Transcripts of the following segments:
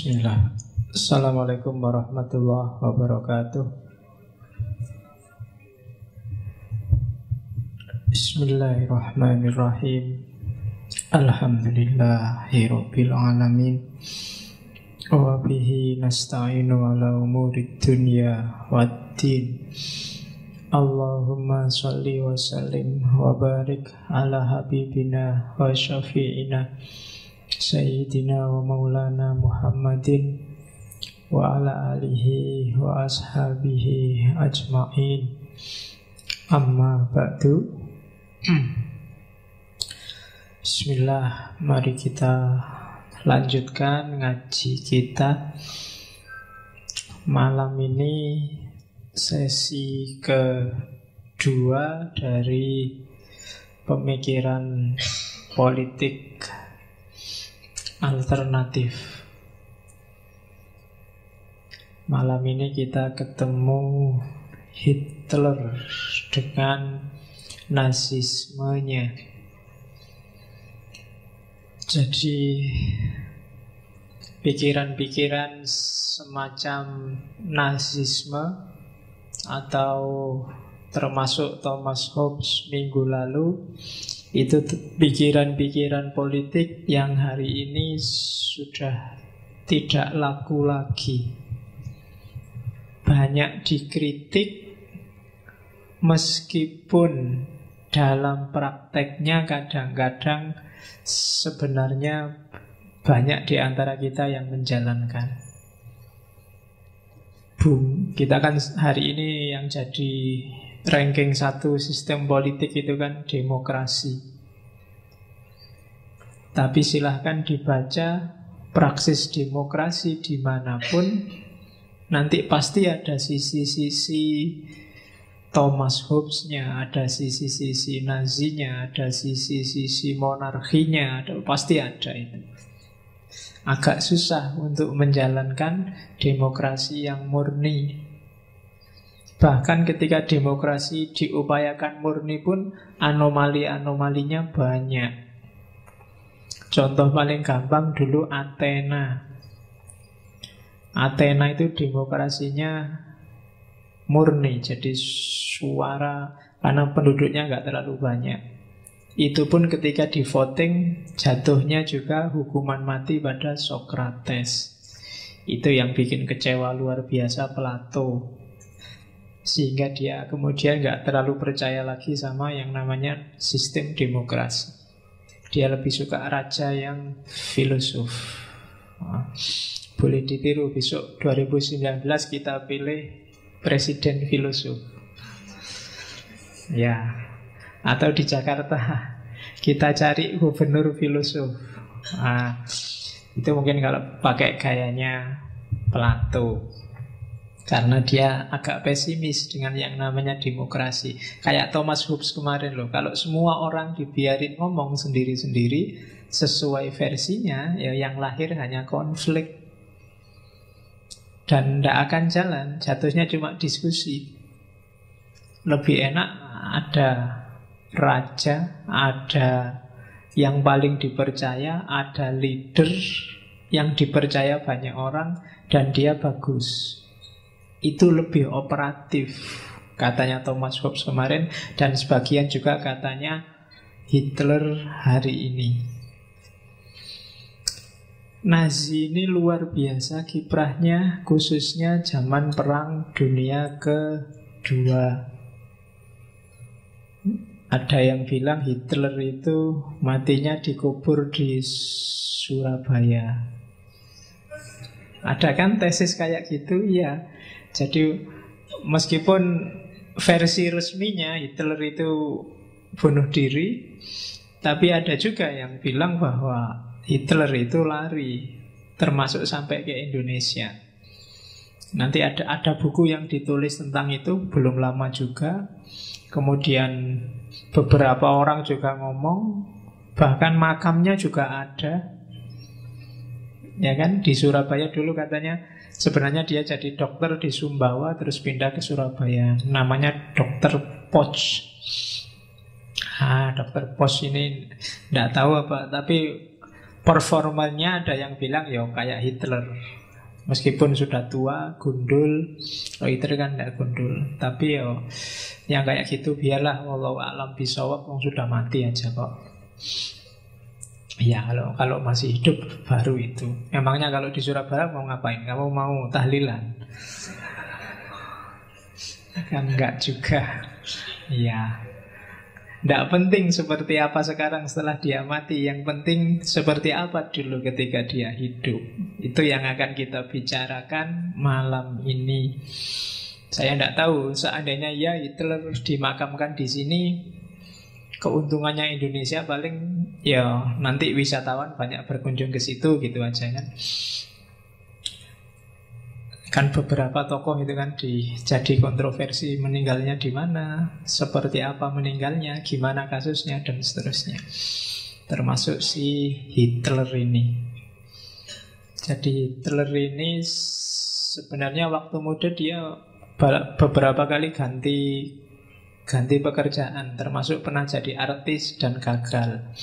Bismillah. Assalamualaikum warahmatullahi wabarakatuh. Bismillahirrahmanirrahim. Alhamdulillahirabbil alamin. Wa bihi nasta'inu ala umurid dunya waddin. Allahumma shalli wa sallim wa barik ala habibina wa syafi'ina Sayyidina wa maulana Muhammadin wa ala alihi wa ashabihi ajma'in. Amma ba'du. Bismillah, mari kita lanjutkan ngaji kita. Malam ini sesi kedua dari pemikiran politik alternatif. Malam ini kita ketemu Hitler dengan nazismenya. Jadi pikiran-pikiran semacam nazisme atau termasuk Thomas Hobbes minggu lalu, itu pikiran-pikiran politik yang hari ini sudah tidak laku lagi. Banyak dikritik, meskipun dalam prakteknya kadang-kadang sebenarnya banyak di antara kita yang menjalankan. Kita kan hari ini yang jadi ranking 1 sistem politik itu kan demokrasi. Tapi silahkan dibaca praksis demokrasi dimanapun, nanti pasti ada sisi-sisi Thomas Hobbes-nya, ada sisi-sisi Nazinya, ada sisi-sisi monarkinya, pasti ada itu. Agak susah untuk menjalankan demokrasi yang murni. Bahkan ketika demokrasi diupayakan murni pun anomali-anomalinya banyak. Contoh paling gampang dulu Athena. Athena itu demokrasinya murni, jadi suara karena penduduknya nggak terlalu banyak. Itu pun ketika di voting jatuhnya juga hukuman mati pada Socrates. Itu yang bikin kecewa luar biasa Plato. Sehingga dia kemudian nggak terlalu percaya lagi sama yang namanya sistem demokrasi. Dia lebih suka raja yang filosof. Boleh ditiru, besok 2019 kita pilih presiden filosof. Ya, atau di Jakarta kita cari gubernur filosof. Itu mungkin kalau pakai gayanya Plato. Karena dia agak pesimis dengan yang namanya demokrasi. Kayak Thomas Hobbes kemarin loh. Kalau semua orang dibiarin ngomong sendiri-sendiri sesuai versinya, ya yang lahir hanya konflik. Dan tidak akan jalan. Jatuhnya cuma diskusi. Lebih enak ada raja, ada yang paling dipercaya, ada leader yang dipercaya banyak orang, dan dia bagus. Itu lebih operatif, katanya Thomas Hobbes kemarin, dan sebagian juga katanya Hitler hari ini. Nazi ini luar biasa kiprahnya, khususnya zaman Perang Dunia Kedua. Ada yang bilang Hitler itu matinya dikubur di Surabaya. Ada kan tesis kayak gitu? Iya. Jadi meskipun versi resminya Hitler itu bunuh diri, tapi ada juga yang bilang bahwa Hitler itu lari, termasuk sampai ke Indonesia. Nanti ada buku yang ditulis tentang itu, belum lama juga. Kemudian beberapa orang juga ngomong, bahkan makamnya juga ada. Ya kan, di Surabaya dulu katanya sebenarnya dia jadi dokter di Sumbawa, terus pindah ke Surabaya. Namanya Dokter Poch. Dokter Poch ini tidak tahu apa, tapi performanya ada yang bilang ya kayak Hitler. Meskipun sudah tua, gundul. Oh, Hitler kan tidak gundul. Tapi ya yang kayak gitu biarlah, wallahu a'lam bishawab, wong sudah mati aja kok. Ya kalau masih hidup baru itu. Emangnya kalau di Surabaya mau ngapain? Kamu mau tahlilan? Kan enggak juga. Ya, tidak penting seperti apa sekarang setelah dia mati. Yang penting seperti apa dulu ketika dia hidup. Itu yang akan kita bicarakan malam ini. Saya tidak tahu, seandainya ya Hitler dimakamkan di sini, keuntungannya Indonesia paling ya nanti wisatawan banyak berkunjung ke situ gitu aja kan. Kan beberapa tokoh itu kan jadi kontroversi, meninggalnya di mana, seperti apa meninggalnya, gimana kasusnya, dan seterusnya. Termasuk si Hitler ini. Jadi Hitler ini sebenarnya waktu muda dia beberapa kali ganti pekerjaan, termasuk pernah jadi artis dan gagal.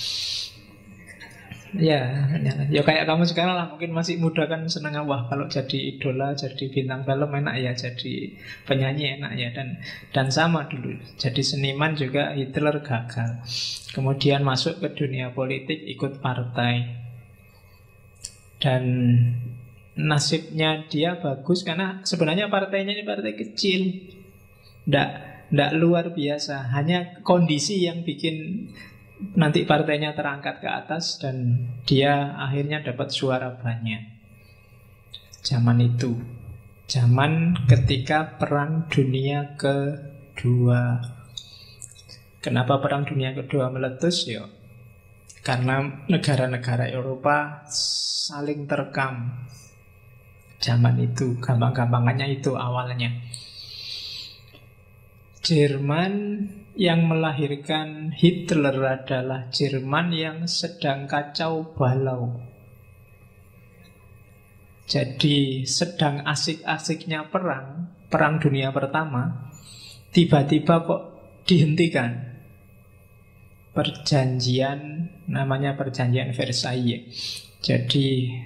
Ya kayak kamu sekarang lah, mungkin masih muda kan seneng, wah kalau jadi idola, jadi bintang film enak ya, jadi penyanyi enak ya, dan sama dulu jadi seniman juga Hitler gagal. Kemudian masuk ke dunia politik, ikut partai, dan nasibnya dia bagus karena sebenarnya partainya ini partai kecil, ndak luar biasa, hanya kondisi yang bikin nanti partainya terangkat ke atas dan dia akhirnya dapat suara banyak. Zaman itu, zaman ketika Perang Dunia Kedua. Kenapa Perang Dunia Kedua meletus? Ya, karena negara-negara Eropa saling terkam. Zaman itu, gampang-gampangannya itu awalnya. Jerman yang melahirkan Hitler adalah Jerman yang sedang kacau balau. Jadi sedang asik-asiknya Perang Dunia Pertama, tiba-tiba kok dihentikan. Perjanjian, namanya Perjanjian Versailles. Jadi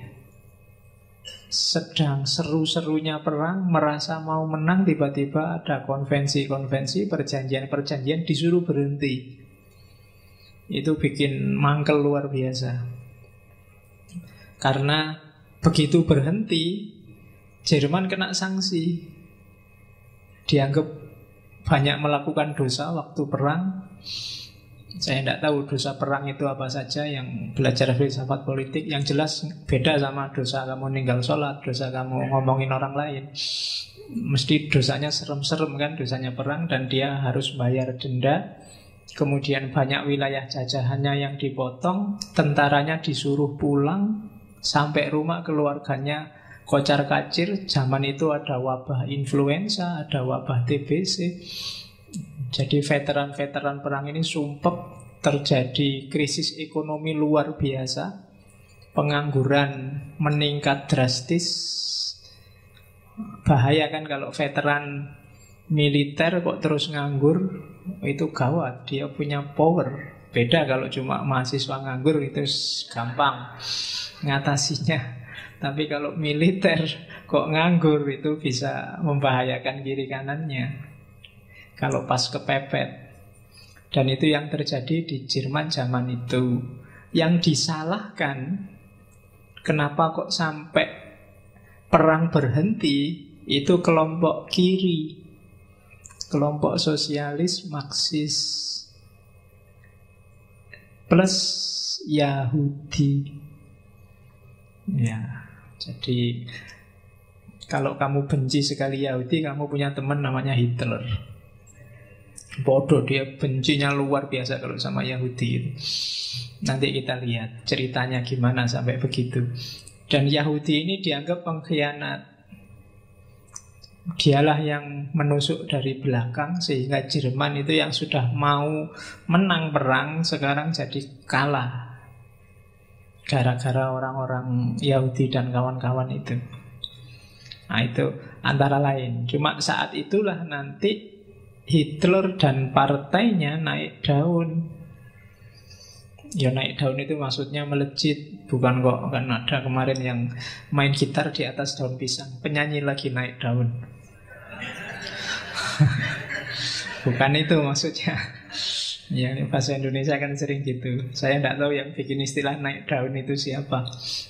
sedang seru-serunya perang, merasa mau menang, tiba-tiba ada konvensi-konvensi, perjanjian-perjanjian disuruh berhenti. Itu bikin mangkel luar biasa. Karena begitu berhenti, Jerman kena sanksi. Dianggap banyak melakukan dosa waktu perang. Saya tidak tahu dosa perang itu apa saja. Yang belajar filsafat politik, yang jelas beda sama dosa kamu ninggal sholat, dosa kamu ngomongin orang lain. Mesti dosanya serem-serem kan, dosanya perang, dan dia harus bayar denda. Kemudian banyak wilayah jajahannya yang dipotong, tentaranya disuruh pulang, sampai rumah keluarganya kocar-kacir. Zaman itu ada wabah influenza, ada wabah TBC. Jadi veteran-veteran perang ini sumpek, terjadi krisis ekonomi luar biasa, pengangguran meningkat drastis. Bahaya kan kalau veteran militer kok terus nganggur, itu gawat, dia punya power. Beda kalau cuma mahasiswa nganggur, itu gampang ngatasinya. Tapi kalau militer kok nganggur, itu bisa membahayakan kiri kanannya kalau pas kepepet. Dan itu yang terjadi di Jerman zaman itu. Yang disalahkan, kenapa kok sampai perang berhenti, itu kelompok kiri, kelompok sosialis Marxis plus Yahudi. Ya, jadi kalau kamu benci sekali Yahudi, kamu punya teman namanya Hitler. Bodoh, dia bencinya luar biasa kalau sama Yahudi. Nanti kita lihat ceritanya gimana sampai begitu. Dan Yahudi ini dianggap pengkhianat. Dialah yang menusuk dari belakang, sehingga Jerman itu yang sudah mau menang perang sekarang jadi kalah, gara-gara orang-orang Yahudi dan kawan-kawan itu. Nah itu antara lain. Cuma saat itulah nanti Hitler dan partainya naik daun. Ya naik daun itu maksudnya melejit, bukan kok kan ada kemarin yang main gitar di atas daun pisang, penyanyi lagi naik daun. Bukan itu maksudnya. Ya bahasa Indonesia kan sering gitu. Saya tidak tahu yang bikin istilah naik daun itu siapa.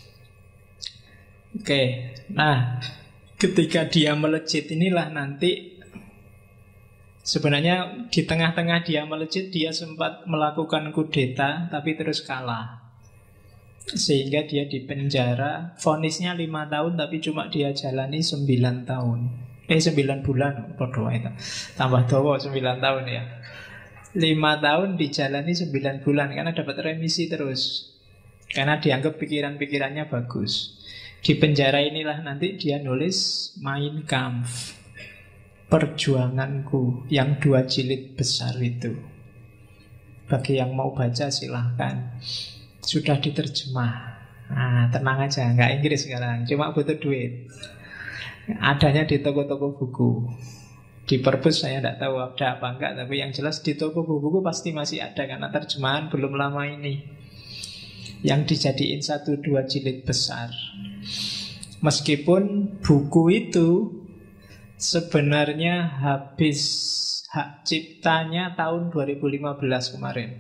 Oke, nah ketika dia melejit inilah nanti sebenarnya di tengah-tengah dia melejit, dia sempat melakukan kudeta tapi terus kalah. Sehingga dia dipenjara, vonisnya 5 tahun tapi cuma dia jalani 9 tahun. 9 bulan, podo itu. Tambah dawa 9 tahun ya. 5 tahun dijalani 9 bulan karena dapat remisi terus. Karena dianggap pikiran-pikirannya bagus. Di penjara inilah nanti dia nulis Mein Kampf, perjuanganku, yang 2 jilid besar itu. Bagi yang mau baca silahkan. Sudah diterjemah. Nah, tenang aja, nggak Inggris sekarang, cuma butuh duit. Adanya di toko-toko buku. Di Perpus saya tidak tahu ada apa enggak, tapi yang jelas di toko buku pasti masih ada karena terjemahan belum lama ini. Yang dijadiin 1-2 jilid besar. Meskipun buku itu sebenarnya habis hak ciptanya tahun 2015 kemarin.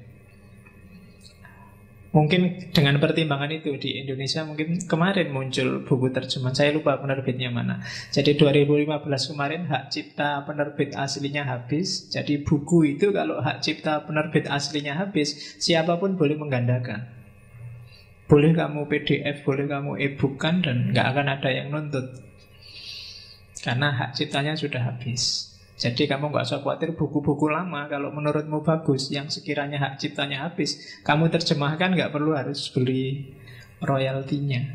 Mungkin dengan pertimbangan itu di Indonesia mungkin kemarin muncul buku terjemahan. Saya lupa penerbitnya mana. Jadi 2015 kemarin hak cipta penerbit aslinya habis. Jadi buku itu kalau hak cipta penerbit aslinya habis, siapapun boleh menggandakan. Boleh kamu PDF, boleh kamu e-book-kan, dan nggak akan ada yang nuntut. Karena hak ciptanya sudah habis. Jadi kamu nggak usah khawatir buku-buku lama kalau menurutmu bagus, yang sekiranya hak ciptanya habis, kamu terjemahkan nggak perlu harus beli royaltinya.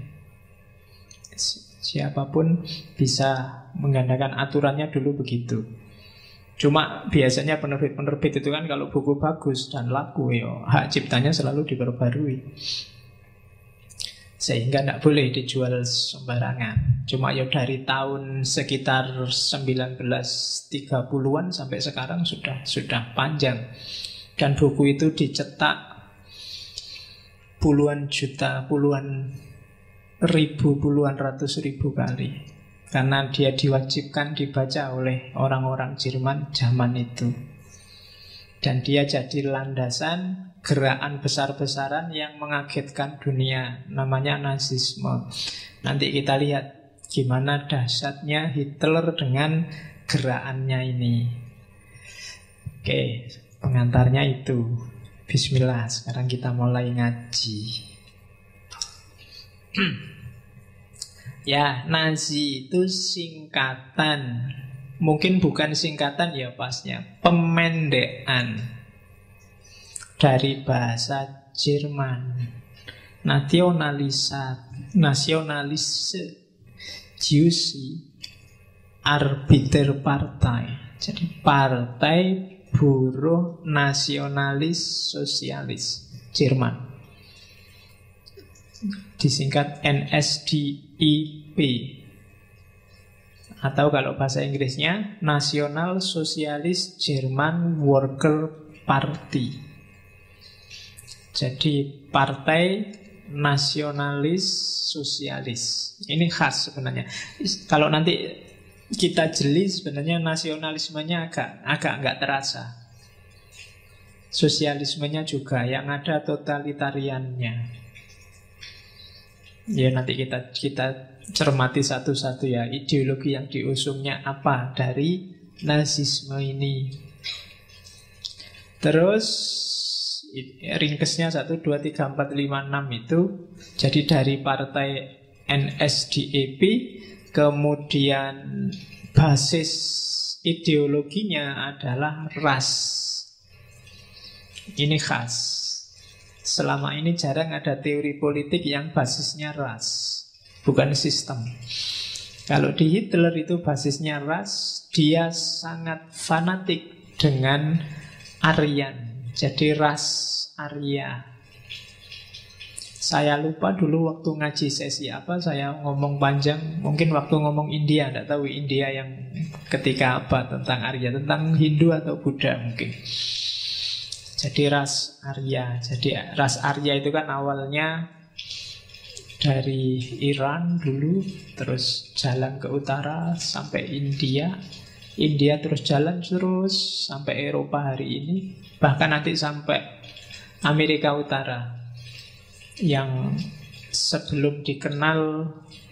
Siapapun bisa menggandakan, aturannya dulu begitu. Cuma biasanya penerbit-penerbit itu kan kalau buku bagus dan laku, hak ciptanya selalu diperbarui. Sehingga tidak boleh dijual sembarangan. Cuma dari tahun sekitar 1930-an sampai sekarang sudah panjang. Dan buku itu dicetak puluhan juta, puluhan ribu, puluhan ratus ribu kali. Karena dia diwajibkan dibaca oleh orang-orang Jerman zaman itu. Dan dia jadi landasan gerakan besar-besaran yang mengagetkan dunia, namanya Nazisme. Nanti kita lihat gimana dahsyatnya Hitler dengan gerakannya ini. Oke, pengantarnya itu. Bismillah, sekarang kita mulai ngaji. Ya, Nazi itu singkatan. Mungkin bukan singkatan ya pasnya, pemendekan dari bahasa Jerman. Nationalise Jussi Arbeiterpartei. Jadi partai buruh nasionalis sosialis Jerman. Disingkat NSDAP. Atau kalau bahasa Inggrisnya National Socialist German Worker Party. Jadi partai nasionalis sosialis. Ini khas sebenarnya. Kalau nanti kita jeli sebenarnya nasionalismenya agak nggak terasa. Sosialismenya juga yang ada totalitariannya. Ya nanti kita cermati satu-satu ya, ideologi yang diusungnya apa dari Nazisme ini. Terus ringkesnya 1, 2, 3, 4, 5, 6 itu. Jadi dari partai NSDAP, kemudian basis ideologinya adalah ras. Ini khas. Selama ini jarang ada teori politik yang basisnya ras, bukan sistem. Kalau di Hitler itu basisnya ras, dia sangat fanatik dengan Aryan. Jadi ras Arya. Saya lupa dulu waktu ngaji sesi apa, saya ngomong panjang. Mungkin waktu ngomong India, tidak tahu India yang ketika apa tentang Arya, tentang Hindu atau Buddha mungkin. Jadi ras Arya. Jadi ras Arya itu kan awalnya dari Iran dulu, terus jalan ke utara sampai India. India terus jalan terus sampai Eropa hari ini. Bahkan nanti sampai Amerika Utara, yang sebelum dikenal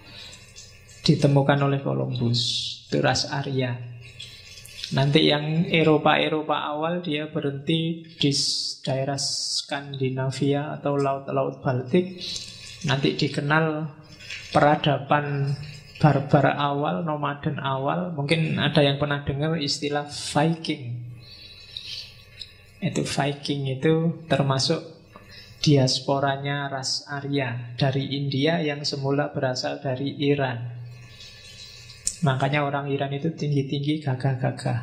ditemukan oleh Columbus. Itu ras Arya. Nanti yang Eropa awal dia berhenti di daerah Skandinavia atau laut-laut Baltik. Nanti dikenal peradaban barbar awal, nomaden awal. Mungkin ada yang pernah dengar istilah Viking. Itu Viking itu termasuk diasporanya ras Arya dari India yang semula berasal dari Iran. Makanya orang Iran itu tinggi-tinggi, gagah-gagah.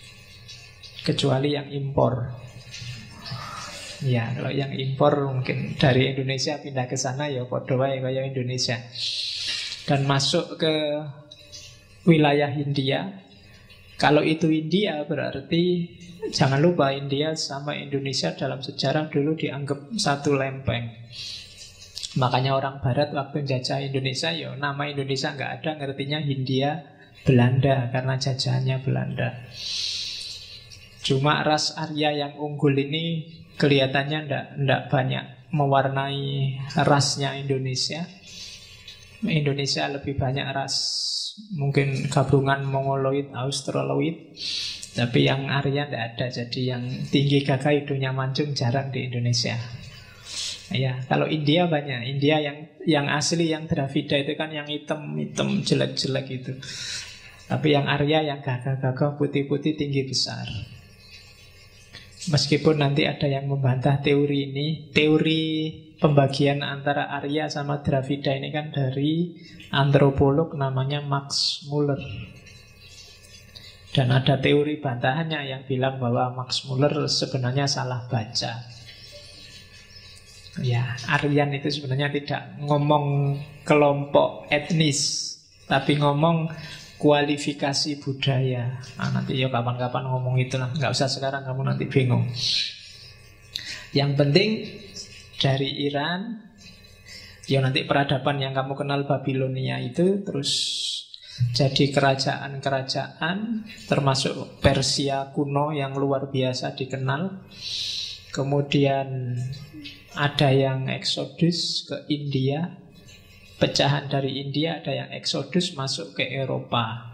Kecuali yang impor. Ya, kalau yang impor mungkin dari Indonesia pindah ke sana ya padha wae kaya Indonesia. Dan masuk ke wilayah India. Kalau itu India berarti jangan lupa India sama Indonesia dalam sejarah dulu dianggap satu lempeng. Makanya orang Barat waktu jajah Indonesia, ya nama Indonesia nggak ada, ngertinya Hindia Belanda karena jajahannya Belanda. Cuma ras Arya yang unggul ini kelihatannya ndak banyak mewarnai rasnya Indonesia. Indonesia lebih banyak ras mungkin gabungan Mongoloid, Australoid. Tapi yang Arya ndak ada. Jadi yang tinggi gagah hidungnya mancung jarang di Indonesia. Ya, kalau India banyak. India yang asli, yang Dravida itu kan yang hitam-hitam jelek-jelek itu. Tapi yang Arya yang gagah-gagah putih-putih tinggi besar. Meskipun nanti ada yang membantah teori ini, teori pembagian antara Arya sama Dravida ini kan dari antropolog namanya Max Muller. Dan ada teori bantahannya yang bilang bahwa Max Muller sebenarnya salah baca. Ya, Aryan itu sebenarnya tidak ngomong kelompok etnis, tapi ngomong kualifikasi budaya. Nanti ya kapan-kapan ngomong itulah, nggak usah sekarang, kamu nanti bingung. Yang penting dari Iran, ya nanti peradaban yang kamu kenal Babilonia itu terus jadi kerajaan-kerajaan, termasuk Persia kuno yang luar biasa dikenal. Kemudian ada yang eksodus ke India, pecahan dari India, ada yang eksodus masuk ke Eropa.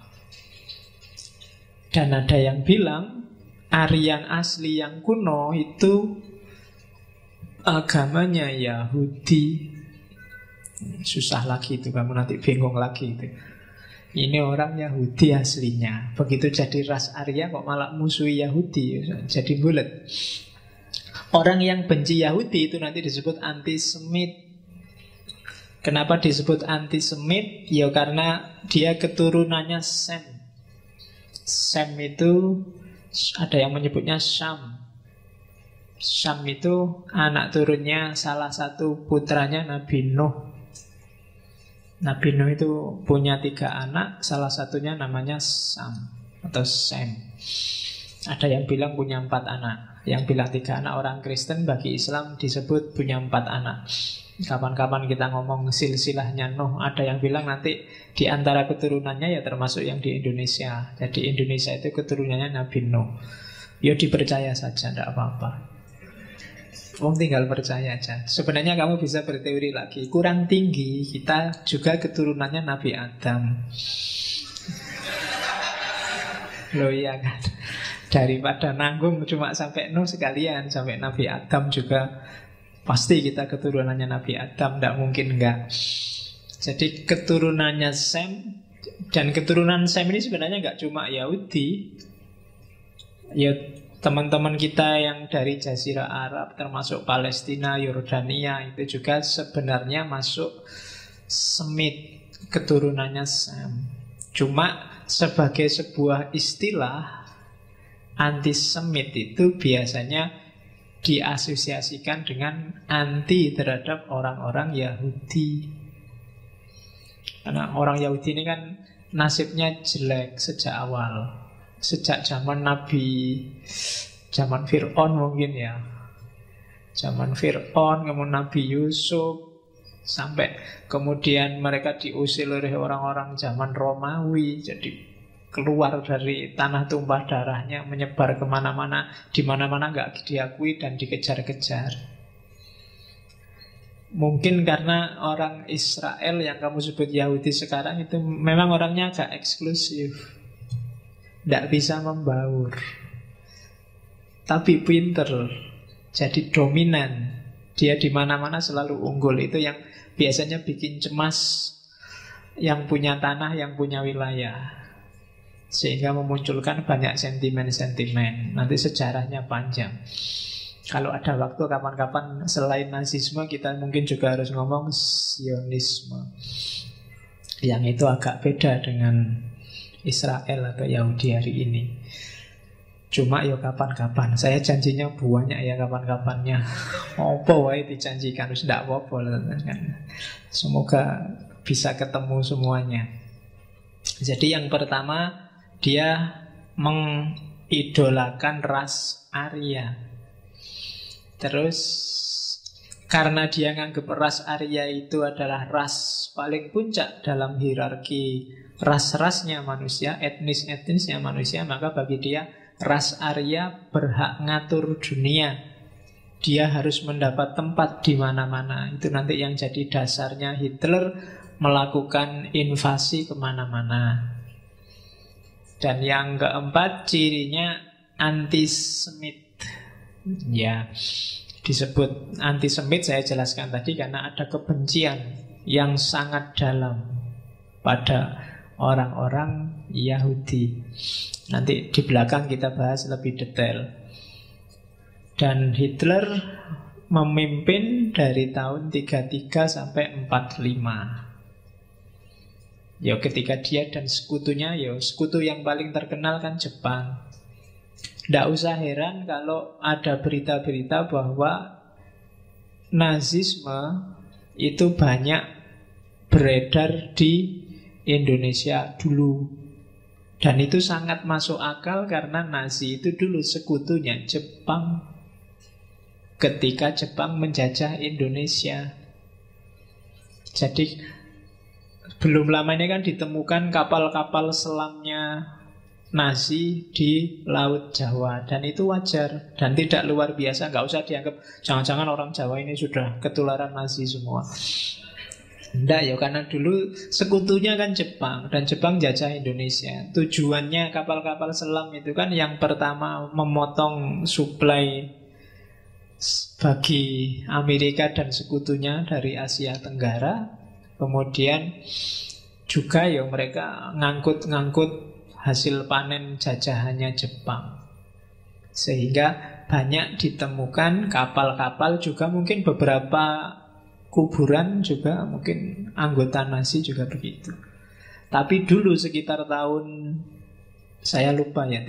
Dan ada yang bilang Aryan asli yang kuno itu agamanya Yahudi. Susah lagi itu, kamu nanti bingung lagi itu. Ini orang Yahudi aslinya. Begitu jadi ras Arya kok malah musuhi Yahudi, jadi bulet. Orang yang benci Yahudi itu nanti disebut antisemit. Kenapa disebut antisemit? Ya karena dia keturunannya Sem. Sem itu ada yang menyebutnya Syam. Syam itu anak turunnya salah satu putranya Nabi Nuh. Nabi Nuh itu punya 3 anak, salah satunya namanya Sam atau Sem. Ada yang bilang punya 4 anak. Yang bilang 3 anak orang Kristen, bagi Islam disebut punya 4 anak. Kapan-kapan kita ngomong silsilahnya Nuh, ada yang bilang nanti di antara keturunannya ya termasuk yang di Indonesia. Jadi Indonesia itu keturunannya Nabi Nuh. Ya dipercaya saja, tidak apa-apa. Tinggal percaya aja. Sebenarnya kamu bisa berteori lagi. Kurang tinggi, kita juga keturunannya Nabi Adam. Loh iya kan. Daripada nanggung cuma sampai Nuh sekalian, sampai Nabi Adam juga pasti kita keturunannya Nabi Adam, tidak mungkin enggak. Jadi keturunannya Sem. Dan keturunan Sem ini sebenarnya enggak cuma Yahudi. Ya teman-teman kita yang dari Jazirah Arab, termasuk Palestina, Yordania, itu juga sebenarnya masuk Semit, keturunannya Sem. Cuma sebagai sebuah istilah, antisemit itu biasanya diasosiasikan dengan anti terhadap orang-orang Yahudi. Karena orang Yahudi ini kan nasibnya jelek sejak awal. Sejak zaman Nabi, zaman Fir'aun mungkin ya. Zaman Fir'aun, kemudian Nabi Yusuf, sampai kemudian mereka diusir oleh orang-orang zaman Romawi. Jadi keluar dari tanah tumpah darahnya, menyebar kemana-mana, di mana-mana nggak diakui dan dikejar-kejar. Mungkin karena orang Israel yang kamu sebut Yahudi sekarang itu memang orangnya agak eksklusif, tidak bisa membaur, tapi pinter, jadi dominan. Dia di mana-mana selalu unggul. Itu yang biasanya bikin cemas yang punya tanah, yang punya wilayah, sehingga memunculkan banyak sentimen-sentimen. Nanti sejarahnya panjang. Kalau ada waktu kapan-kapan selain nazisme, kita mungkin juga harus ngomong Zionisme, yang itu agak beda dengan Israel atau Yahudi hari ini. Cuma ya kapan-kapan. Saya janjinya banyak ya kapan-kapannya. Apa wae dijanjikan wis ndak apa-apa. Semoga bisa ketemu semuanya. Jadi yang pertama, dia mengidolakan ras Arya. Terus karena dia nganggap ras Arya itu adalah ras paling puncak dalam hierarki ras-rasnya manusia, etnis-etnisnya manusia, maka bagi dia ras Arya berhak ngatur dunia. Dia harus mendapat tempat di mana-mana. Itu nanti yang jadi dasarnya Hitler melakukan invasi kemana-mana. Dan yang keempat, cirinya antisemit. Ya, disebut antisemit saya jelaskan tadi karena ada kebencian yang sangat dalam pada orang-orang Yahudi. Nanti di belakang kita bahas lebih detail. Dan Hitler memimpin dari tahun 33 sampai 45. Ya, ketika dia dan sekutunya, ya sekutu yang paling terkenal kan Jepang. Tidak usah heran kalau ada berita-berita bahwa Nazisme itu banyak beredar di Indonesia dulu. Dan itu sangat masuk akal karena Nazi itu dulu sekutunya Jepang ketika Jepang menjajah Indonesia. Jadi belum lama ini kan ditemukan kapal-kapal selamnya Nazi di Laut Jawa. Dan itu wajar dan tidak luar biasa. Nggak usah dianggap jangan-jangan orang Jawa ini sudah ketularan Nazi semua. Tidak ya, karena dulu sekutunya kan Jepang. Dan Jepang jajah Indonesia. Tujuannya kapal-kapal selam itu kan yang pertama memotong suplai bagi Amerika dan sekutunya dari Asia Tenggara. Kemudian juga ya mereka ngangkut-ngangkut hasil panen jajahannya Jepang. Sehingga banyak ditemukan kapal-kapal, juga mungkin beberapa kuburan juga mungkin anggota Nazi juga begitu. Tapi dulu sekitar tahun, saya lupa ya,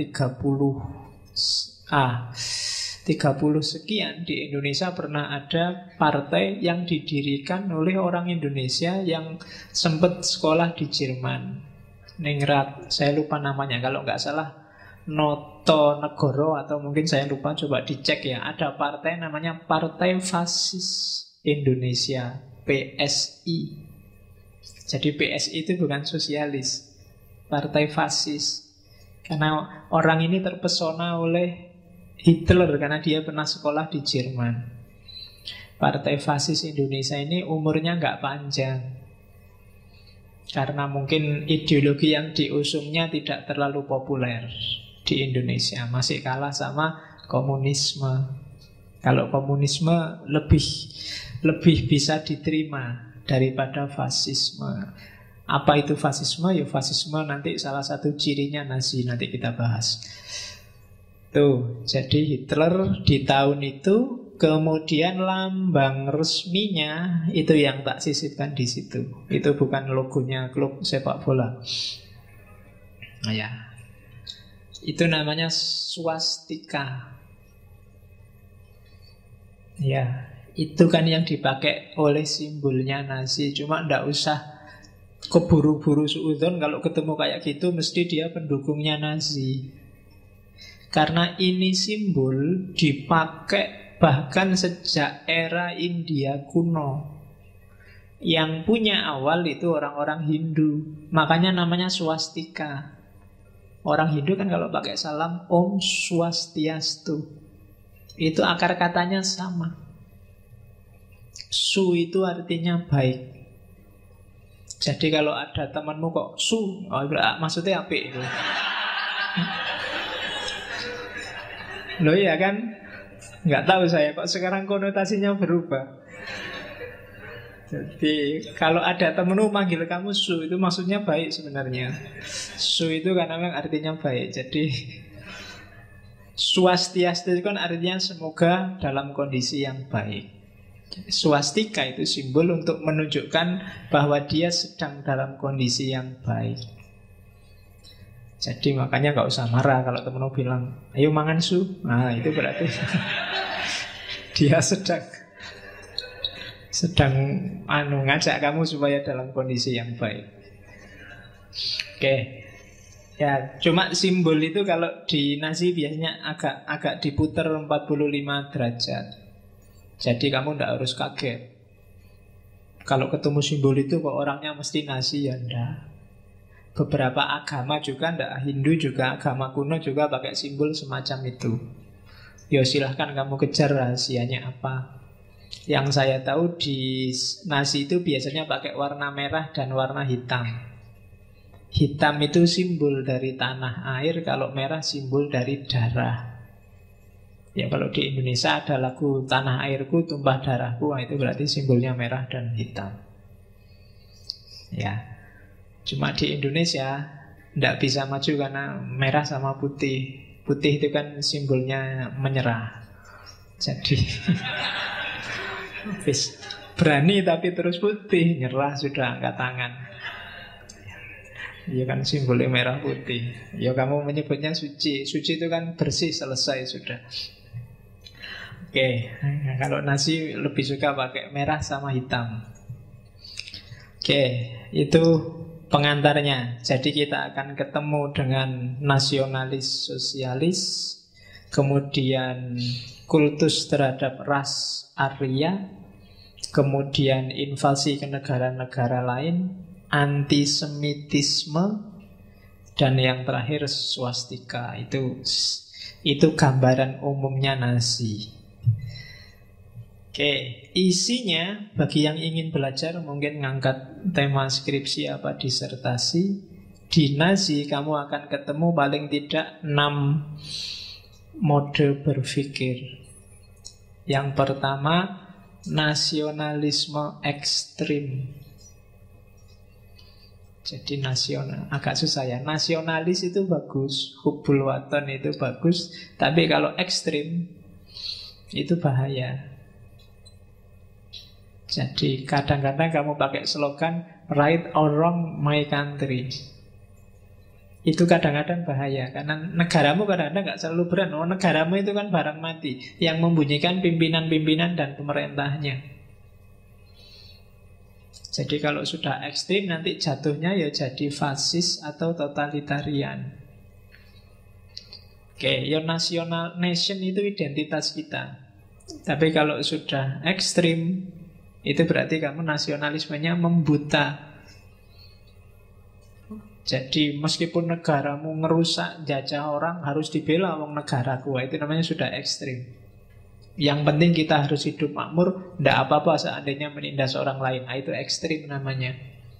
30 sekian di Indonesia pernah ada partai yang didirikan oleh orang Indonesia yang sempat sekolah di Jerman. Ningrat, saya lupa namanya. Kalau nggak salah Noto Negoro atau mungkin saya lupa, coba dicek ya. Ada partai namanya Partai Fasis Indonesia, PSI. Jadi PSI itu bukan sosialis, partai fasis. Karena orang ini terpesona oleh Hitler karena dia pernah sekolah di Jerman. Partai Fasis Indonesia ini umurnya nggak panjang karena mungkin ideologi yang diusungnya tidak terlalu populer di Indonesia. Masih kalah sama komunisme. Kalau komunisme lebih bisa diterima daripada fasisme. Apa itu fasisme? Ya fasisme nanti salah satu cirinya Nazi, nanti kita bahas. Tuh, jadi Hitler di tahun itu, kemudian lambang resminya itu yang tak sisipkan di situ. Itu bukan logonya klub sepak bola. Nah, ya. Itu namanya swastika. Ya, itu kan yang dipakai oleh simbolnya Nazi. Cuma ndak usah keburu-buru suudzon kalau ketemu kayak gitu mesti dia pendukungnya Nazi. Karena ini simbol dipakai Bahkan sejak era India kuno, yang punya awal itu orang-orang Hindu. Makanya namanya swastika. Orang Hindu kan kalau pakai salam Om Swastiastu, itu akar katanya sama. Su itu artinya baik. Jadi kalau ada temanmu kok su, maksudnya apik itu. Loh ya kan? Nggak tahu saya kok sekarang konotasinya berubah. Jadi kalau ada temenmu manggil kamu su, itu maksudnya baik sebenarnya. Su itu kan memang artinya baik. Jadi swastiastu itu kan artinya semoga dalam kondisi yang baik. Swastika itu simbol untuk menunjukkan bahwa dia sedang dalam kondisi yang baik. Jadi makanya gak usah marah kalau temenmu bilang ayo mangan su. Nah itu berarti dia sedang ngajak kamu supaya dalam kondisi yang baik. Oke. Ya, cuma simbol itu kalau di nasi biasanya agak diputer 45 derajat. Jadi kamu tidak harus kaget kalau ketemu simbol itu kok orangnya mesti nasi, ya enggak. Beberapa agama juga enggak, Hindu juga, agama kuno juga pakai simbol semacam itu. Ya silahkan kamu kejar rahasianya apa. Yang saya tahu di nasi itu biasanya pakai warna merah dan warna hitam. Hitam itu simbol dari tanah air, kalau merah simbol dari darah. Ya kalau di Indonesia ada lagu Tanah Airku Tumpah Darahku, itu berarti simbolnya merah dan hitam. Ya, cuma di Indonesia tidak bisa maju karena merah sama putih. Putih itu kan simbolnya menyerah. Jadi berani tapi terus putih, nyerah sudah angkat tangan. Ya kan simbolnya merah putih. Ya kamu menyebutnya suci. Suci itu kan bersih, selesai sudah. Oke, kalau nasi lebih suka pakai merah sama hitam. Oke, itu pengantarnya. Jadi kita akan ketemu dengan nasionalis sosialis, kemudian kultus terhadap ras Arya, kemudian invasi ke negara-negara lain, antisemitisme, dan yang terakhir swastika. Itu gambaran umumnya nasi. Oke, isinya bagi yang ingin belajar mungkin ngangkat tema skripsi apa disertasi. Di nasi kamu akan ketemu paling tidak 6 mode berpikir. Yang pertama, nasionalisme ekstrim. Jadi nasional, agak susah ya. Nasionalis itu bagus, hubbul waton itu bagus, tapi kalau ekstrim itu bahaya. Jadi kadang-kadang kamu pakai slogan right or wrong my country. Itu kadang-kadang bahaya, karena negaramu kadang-kadang gak selalu berat. Negaramu itu kan barang mati, yang membunyikan pimpinan-pimpinan dan pemerintahnya. Jadi kalau sudah ekstrim nanti jatuhnya ya jadi fasis atau totalitarian. Oke, your national nation itu identitas kita. Tapi kalau sudah ekstrim, itu berarti kamu nasionalismenya membuta. Jadi meskipun negaramu ngerusak, jajah orang, harus dibela wong negaraku. Itu namanya sudah ekstrim. Yang penting kita harus hidup makmur, tidak apa-apa seandainya menindas orang lain. Itu ekstrim namanya.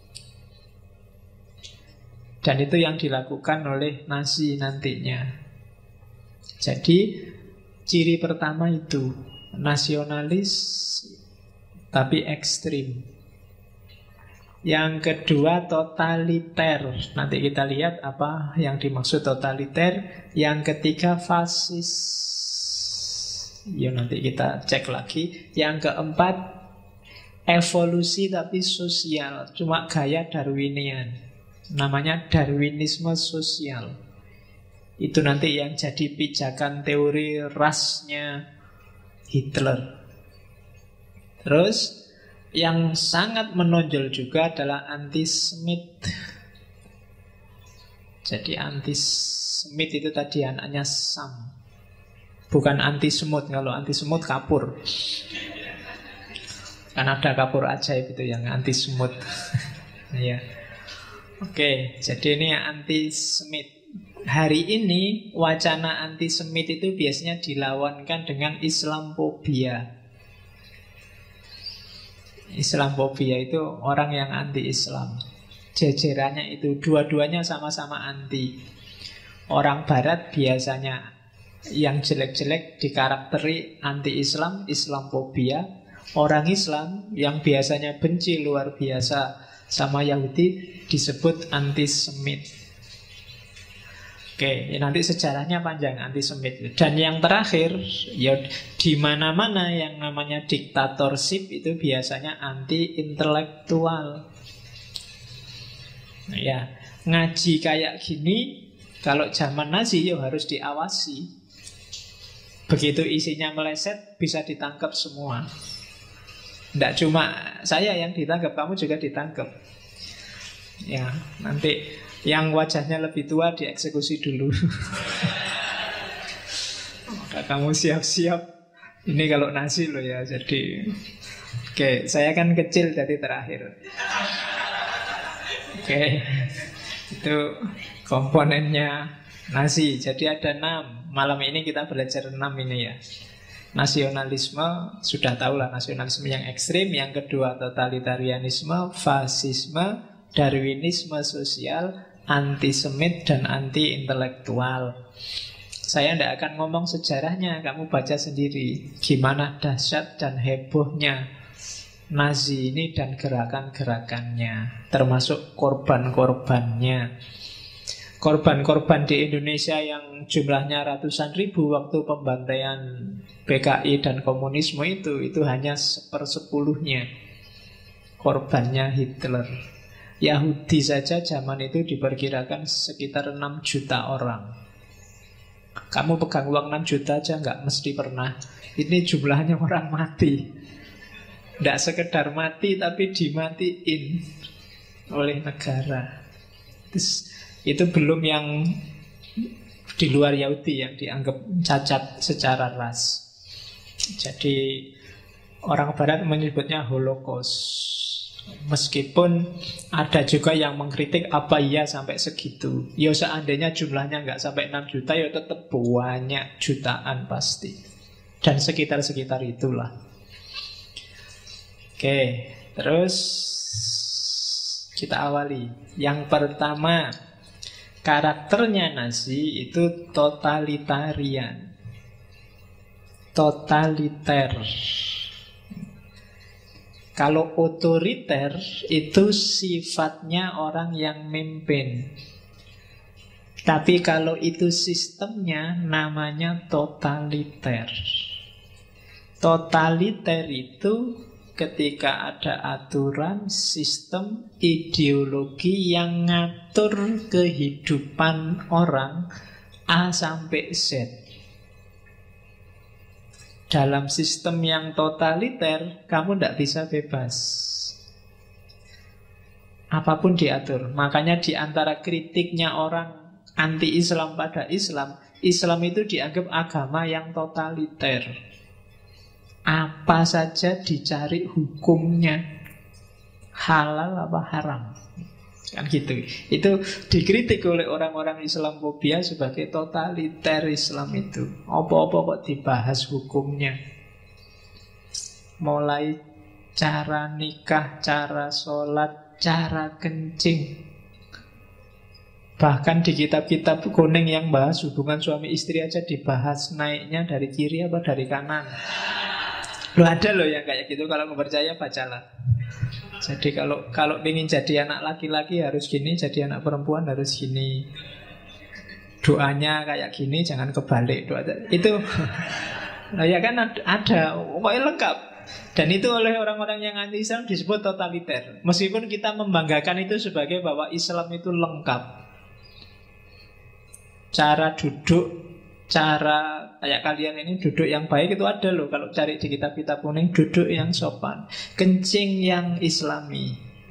Dan itu yang dilakukan oleh nasi nantinya. Jadi ciri pertama itu nasionalis tapi ekstrim. Yang kedua totaliter. Nanti kita lihat apa yang dimaksud totaliter. Yang ketiga fasis. Ya nanti kita cek lagi. Yang keempat evolusi tapi sosial, cuma gaya Darwinian. Namanya Darwinisme sosial. Itu nanti yang jadi pijakan teori rasnya Hitler. Terus yang sangat menonjol juga adalah antisemit. Jadi antisemit itu tadi anaknya Sam. Bukan anti semut. Kalau anti semut kapur. Kan ada kapur ajaib itu yang anti semut. Ya. Oke, jadi ini anti semit. Hari ini wacana anti semit itu biasanya dilawankan dengan Islamophobia. Islamophobia itu orang yang anti Islam. Jejerannya itu dua-duanya sama-sama anti. Orang Barat biasanya yang jelek-jelek dikarakteri anti-Islam, Islamophobia. Orang Islam yang biasanya benci luar biasa sama Yahudi disebut antisemit. Oke, nanti sejarahnya panjang antisemit. Dan yang terakhir, ya di mana-mana yang namanya diktatorship itu biasanya anti-intelektual. Nah, ya, ngaji kayak gini kalau zaman Nazi ya harus diawasi. Begitu isinya meleset bisa ditangkap semua. Tidak cuma saya yang ditangkap, kamu juga ditangkap. Ya, nanti yang wajahnya lebih tua dieksekusi dulu. Maka kamu siap-siap. Ini kalau Nazi loh ya. Jadi oke, saya kan kecil jadi terakhir. Oke, itu komponennya Nazi. Jadi ada 6. Malam ini kita belajar 6 ini ya. Nasionalisme, sudah tahu lah nasionalisme yang ekstrim. Yang kedua totalitarianisme, fasisme, Darwinisme sosial, antisemit dan anti-intelektual. Saya tidak akan ngomong sejarahnya, kamu baca sendiri. Gimana dahsyat dan hebohnya Nazi ini dan gerakan-gerakannya, termasuk korban-korbannya. Korban-korban di Indonesia yang jumlahnya ratusan ribu waktu pembantaian PKI dan komunisme itu hanya 1/10-nya korbannya Hitler. Yahudi saja zaman itu diperkirakan sekitar 6 juta orang. Kamu pegang uang 6 juta aja nggak mesti pernah. Ini jumlahnya orang mati. Nggak sekedar mati tapi dimatiin oleh negara. Itu belum yang di luar Yahudi yang dianggap cacat secara ras. Jadi orang Barat menyebutnya Holocaust. Meskipun ada juga yang mengkritik apa iya sampai segitu. Ya seandainya jumlahnya nggak sampai 6 juta ya tetap banyak, jutaan pasti. Dan sekitar-sekitar itulah. Oke, terus kita awali. Yang pertama, karakternya Nazi itu totalitarian. Totaliter. Kalau otoriter itu sifatnya orang yang memimpin. Tapi kalau itu sistemnya namanya totaliter. Totaliter itu ketika ada aturan, sistem, ideologi yang ngatur kehidupan orang A sampai Z. Dalam sistem yang totaliter, kamu tidak bisa bebas. Apapun diatur. Makanya di antara kritiknya orang anti-Islam pada Islam, Islam itu dianggap agama yang totaliter. Apa saja dicari hukumnya, halal apa haram. Kan gitu. Itu dikritik oleh orang-orang Islamophobia sebagai totaliter Islam itu. Apa-apa kok dibahas hukumnya. Mulai cara nikah, cara sholat, cara kencing. Bahkan di kitab-kitab kuning yang bahas hubungan suami istri aja dibahas naiknya dari kiri apa dari kanan. Loh ada loh yang kayak gitu. Kalau nggak percaya bacalah. Jadi kalau ingin jadi anak laki-laki harus gini, jadi anak perempuan harus gini. Doanya kayak gini, jangan kebalik doa. Itu ya kan ada, pokoknya lengkap. Dan itu oleh orang-orang yang anti-Islam disebut totaliter. Meskipun kita membanggakan itu sebagai bahwa Islam itu lengkap. Cara duduk, cara kayak kalian ini duduk yang baik itu ada loh. Kalau cari di kitab-kitab kuning, duduk yang sopan, kencing yang islami.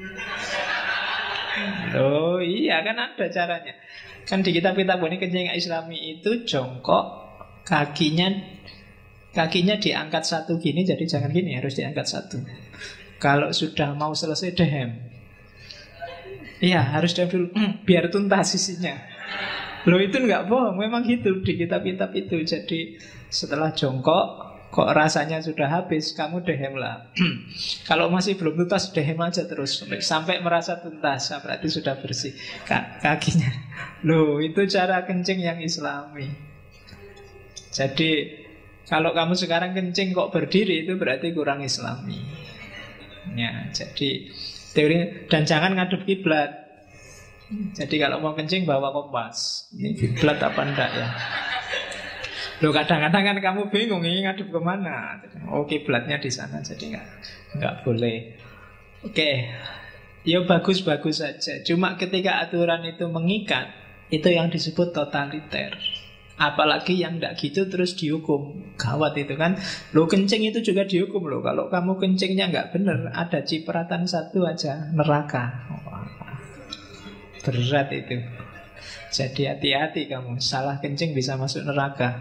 Oh iya kan ada caranya. Kan di kitab-kitab kuning kencing yang islami itu jongkok, Kakinya diangkat satu gini, jadi jangan gini, harus diangkat satu. Kalau sudah mau selesai dehem. Iya, harus dehem dulu, biar tuntas sisinya. Loh itu nggak bohong, memang gitu di kitab-kitab itu. Jadi setelah jongkok, kok rasanya sudah habis, kamu dehem lah. Kalau masih belum tuntas, dehem aja terus sampai merasa tuntas, berarti sudah bersih kakinya. Loh, itu cara kencing yang Islami. Jadi kalau kamu sekarang kencing kok berdiri, itu berarti kurang Islami. Ya, jadi teori, dan jangan ngadep kiblat. Jadi kalau mau kencing bawa kompas. Ini kiblat apa enggak ya? Loh kadang-kadang kan kamu bingung ini ngadep kemana. Oh kiblatnya di sana, jadi nggak boleh. Oke, ya bagus-bagus saja. Cuma ketika aturan itu mengikat, itu yang disebut totaliter. Apalagi yang nggak gitu terus dihukum, gawat itu kan. Loh kencing itu juga dihukum loh. Kalau kamu kencingnya nggak bener, ada cipratan satu aja, neraka. Berat itu. Jadi hati-hati kamu, salah kencing bisa masuk neraka.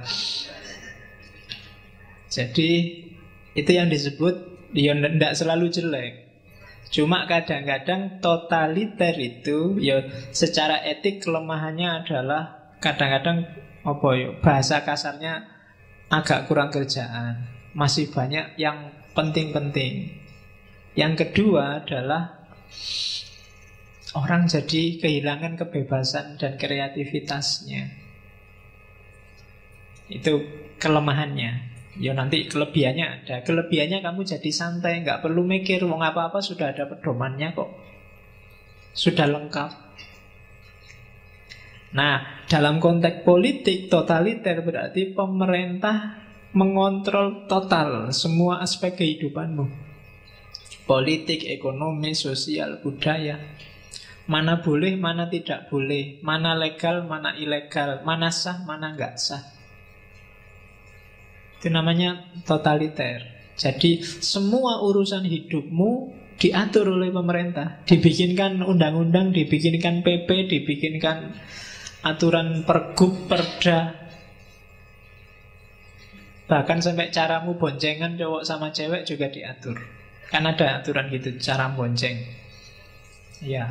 Jadi itu yang disebut, ya tidak selalu jelek. Cuma kadang-kadang totaliter itu, ya secara etik kelemahannya adalah kadang-kadang apa ya, bahasa kasarnya agak kurang kerjaan. Masih banyak yang penting-penting. Yang kedua adalah orang jadi kehilangan kebebasan dan kreativitasnya. Itu kelemahannya. Ya nanti kelebihannya ada. Kelebihannya kamu jadi santai, nggak perlu mikir, mau apa-apa sudah ada pedomannya kok. Sudah lengkap. Nah, dalam konteks politik totaliter berarti pemerintah mengontrol total semua aspek kehidupanmu. Politik, ekonomi, sosial, budaya. Mana boleh, mana tidak boleh, mana legal, mana ilegal, mana sah, mana nggak sah. Itu namanya totaliter. Jadi semua urusan hidupmu diatur oleh pemerintah. Dibikinkan undang-undang, dibikinkan PP, dibikinkan aturan pergub, perda. Bahkan sampai caramu boncengan cowok sama cewek juga diatur. Kan ada aturan gitu, cara bonceng. Ya.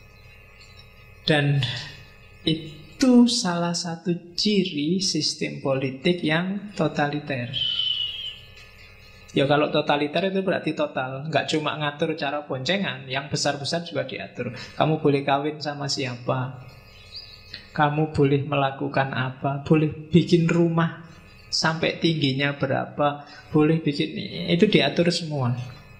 Dan itu salah satu ciri sistem politik yang totaliter. Ya kalau totaliter itu berarti total, nggak cuma ngatur cara boncengan, yang besar-besar juga diatur. Kamu boleh kawin sama siapa, kamu boleh melakukan apa, boleh bikin rumah sampai tingginya berapa, boleh bikin, itu diatur semua.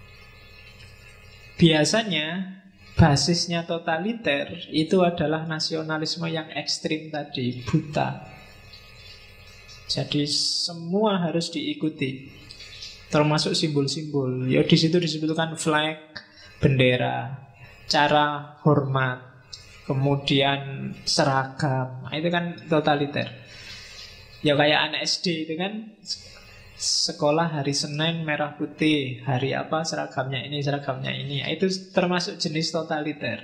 Biasanya basisnya totaliter itu adalah nasionalisme yang ekstrim tadi, buta. Jadi semua harus diikuti, termasuk simbol-simbol. Ya di situ disebutkan flag, bendera, cara hormat, kemudian seragam. Nah, itu kan totaliter. Ya kayak anak SD itu kan sekolah hari Senin merah putih, hari apa seragamnya ini, seragamnya ini. Itu termasuk jenis totaliter.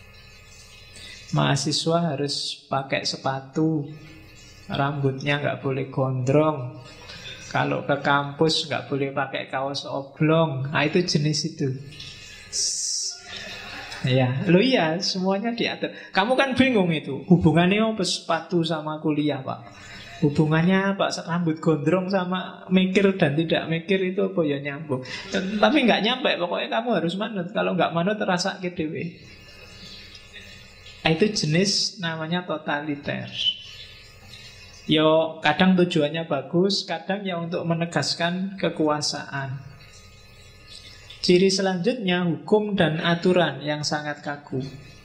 Mahasiswa harus pakai sepatu, rambutnya nggak boleh gondrong. Kalau ke kampus nggak boleh pakai kaos oblong. Nah itu jenis itu. Ya, lo iya semuanya diatur. Kamu kan bingung itu hubungannya apa sepatu sama kuliah pak? Hubungannya Pak rambut gondrong sama mikir dan tidak mikir itu apa ya nyambung. Tapi nggak nyampe, pokoknya kamu harus manut. Kalau nggak manut terasa dewe. Itu jenis namanya totaliter. Yo kadang tujuannya bagus, kadang ya untuk menegaskan kekuasaan. Ciri selanjutnya hukum dan aturan yang sangat kaku.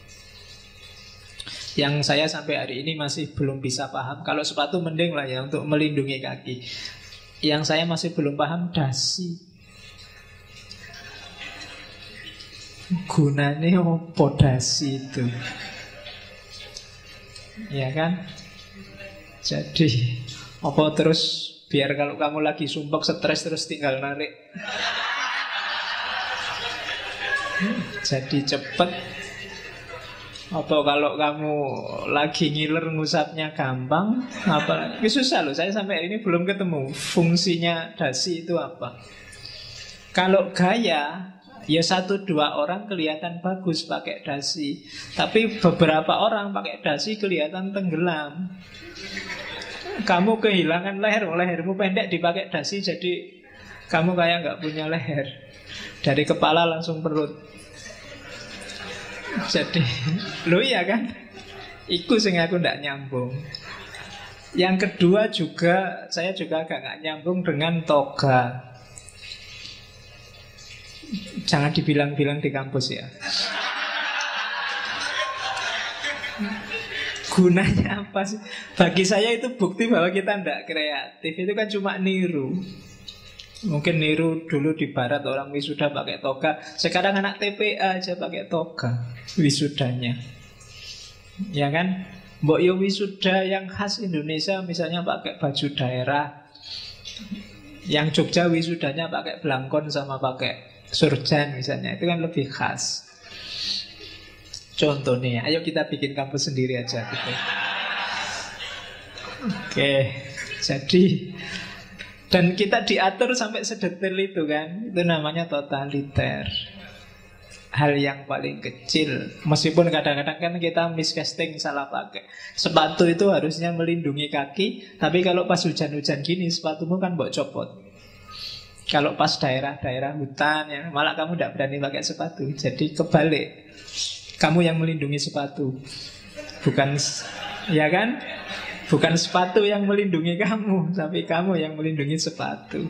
Yang saya sampai hari ini masih belum bisa paham. Kalau sepatu mending lah ya untuk melindungi kaki. Yang saya masih belum paham dasi. Gunanya apa dasi itu? Ya kan? Jadi apa terus biar kalau kamu lagi sumpek stres terus tinggal narik. Jadi cepet. Atau kalau kamu lagi ngiler ngusapnya gampang, apa? Ini susah loh, saya sampai hari ini belum ketemu fungsinya dasi itu apa. Kalau gaya, ya 1-2 orang kelihatan bagus pakai dasi, tapi beberapa orang pakai dasi kelihatan tenggelam. Kamu kehilangan leher, lehermu pendek dipakai dasi, jadi kamu kayak nggak punya leher. Dari kepala langsung perut. Jadi, lo iya kan? Iku sing aku ndak nyambung. Yang kedua juga, saya juga agak nggak nyambung dengan toga. Jangan dibilang-bilang di kampus ya. Gunanya apa sih? Bagi saya itu bukti bahwa kita ndak kreatif. Itu kan cuma niru. Mungkin niru dulu di barat orang wisuda pakai toga. Sekarang anak TPA aja pakai toga wisudanya. Ya kan? Mbok yo wisuda yang khas Indonesia misalnya pakai baju daerah. Yang Jogja wisudanya pakai blangkon sama pakai surjan misalnya. Itu kan lebih khas. Contohnya, ayo kita bikin kampus sendiri aja gitu. Oke, jadi dan kita diatur sampai sedetail itu kan. Itu namanya totaliter. Hal yang paling kecil. Meskipun kadang-kadang kan kita miscasting, salah pakai. Sepatu itu harusnya melindungi kaki, tapi kalau pas hujan-hujan gini sepatumu kan mbok copot. Kalau pas daerah-daerah hutan ya, malah kamu tidak berani pakai sepatu. Jadi kebalik, kamu yang melindungi sepatu, bukan, ya kan? Bukan sepatu yang melindungi kamu, tapi kamu yang melindungi sepatu.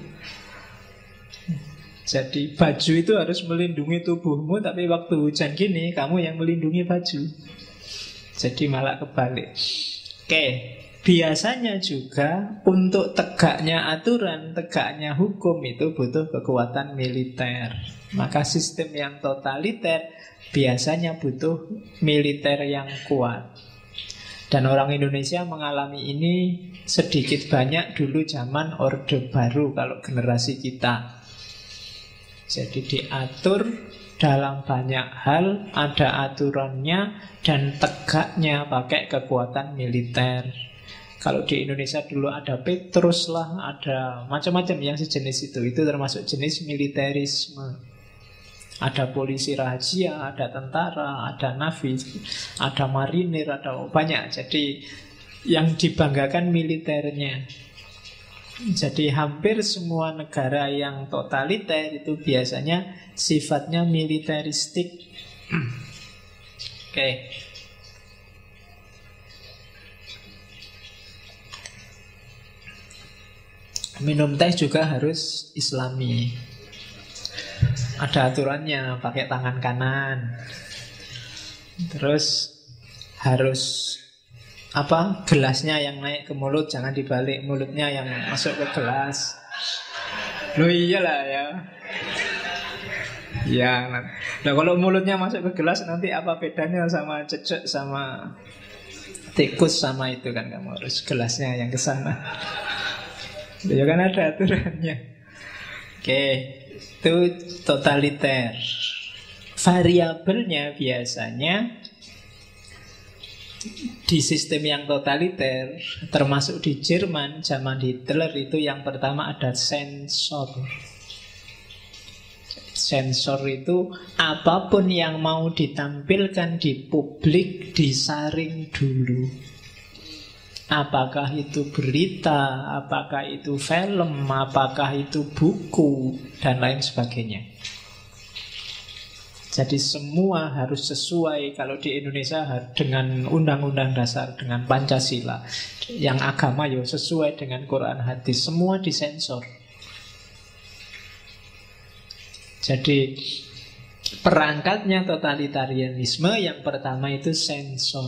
Jadi baju itu harus melindungi tubuhmu, tapi waktu hujan gini kamu yang melindungi baju. Jadi malah kebalik. Oke, biasanya juga untuk tegaknya aturan, tegaknya hukum itu butuh kekuatan militer. Maka sistem yang totaliter biasanya butuh militer yang kuat. Dan orang Indonesia mengalami ini sedikit banyak dulu zaman Orde Baru kalau generasi kita. Jadi diatur dalam banyak hal, ada aturannya dan tegaknya pakai kekuatan militer. Kalau di Indonesia dulu ada Petrus lah, ada macam-macam yang sejenis itu. Itu termasuk jenis militerisme. Ada polisi rahasia, ada tentara, ada navi, ada marinir, ada banyak. Jadi yang dibanggakan militernya. Jadi hampir semua negara yang totaliter itu biasanya sifatnya militeristik. Oke. Minum teh juga harus Islami. Ada aturannya, pakai tangan kanan. Terus harus gelasnya yang naik ke mulut, jangan dibalik, mulutnya yang masuk ke gelas. Loh iyalah ya. Ya, nah kalau mulutnya masuk ke gelas nanti apa bedanya sama cecek sama tikus sama itu kan, kamu harus gelasnya yang ke sana. Ya kan ada aturannya. Oke, itu totaliter. Variabelnya biasanya di sistem yang totaliter, termasuk di Jerman zaman Hitler itu yang pertama ada sensor. Sensor itu apapun yang mau ditampilkan di publik disaring dulu. Apakah itu berita, apakah itu film, apakah itu buku, dan lain sebagainya. Jadi semua harus sesuai. Kalau di Indonesia dengan Undang-Undang Dasar, dengan Pancasila. Yang agama ya sesuai dengan Quran hadis. Semua disensor. Jadi perangkatnya totalitarianisme yang pertama itu sensor.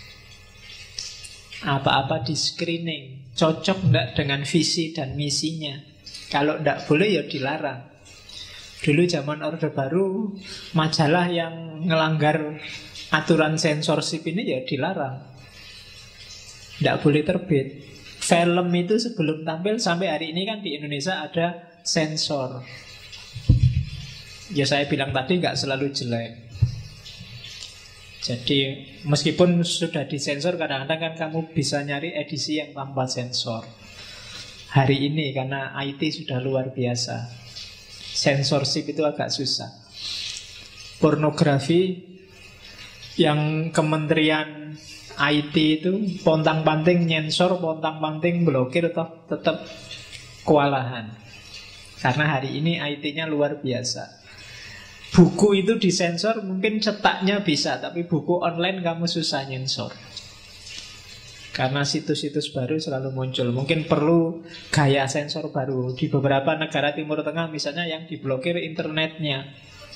Apa-apa di screening, cocok enggak dengan visi dan misinya. Kalau enggak boleh ya dilarang. Dulu zaman Orde Baru, majalah yang ngelanggar aturan sensorship ini ya dilarang. Tidak boleh terbit. Film itu sebelum tampil sampai hari ini kan di Indonesia ada sensor. Ya saya bilang tadi nggak selalu jelek. Jadi meskipun sudah disensor, kadang-kadang kan kamu bisa nyari edisi yang tanpa sensor. Hari ini karena IT sudah luar biasa, sensorship itu agak susah. Pornografi yang Kementerian IT itu pontang-panting nyensor, pontang-panting blokir, tetap kewalahan. Karena hari ini IT-nya luar biasa. Buku itu disensor, mungkin cetaknya bisa, tapi buku online kamu susah nyensor. Karena situs-situs baru selalu muncul. Mungkin perlu gaya sensor baru. Di beberapa negara Timur Tengah misalnya yang diblokir internetnya.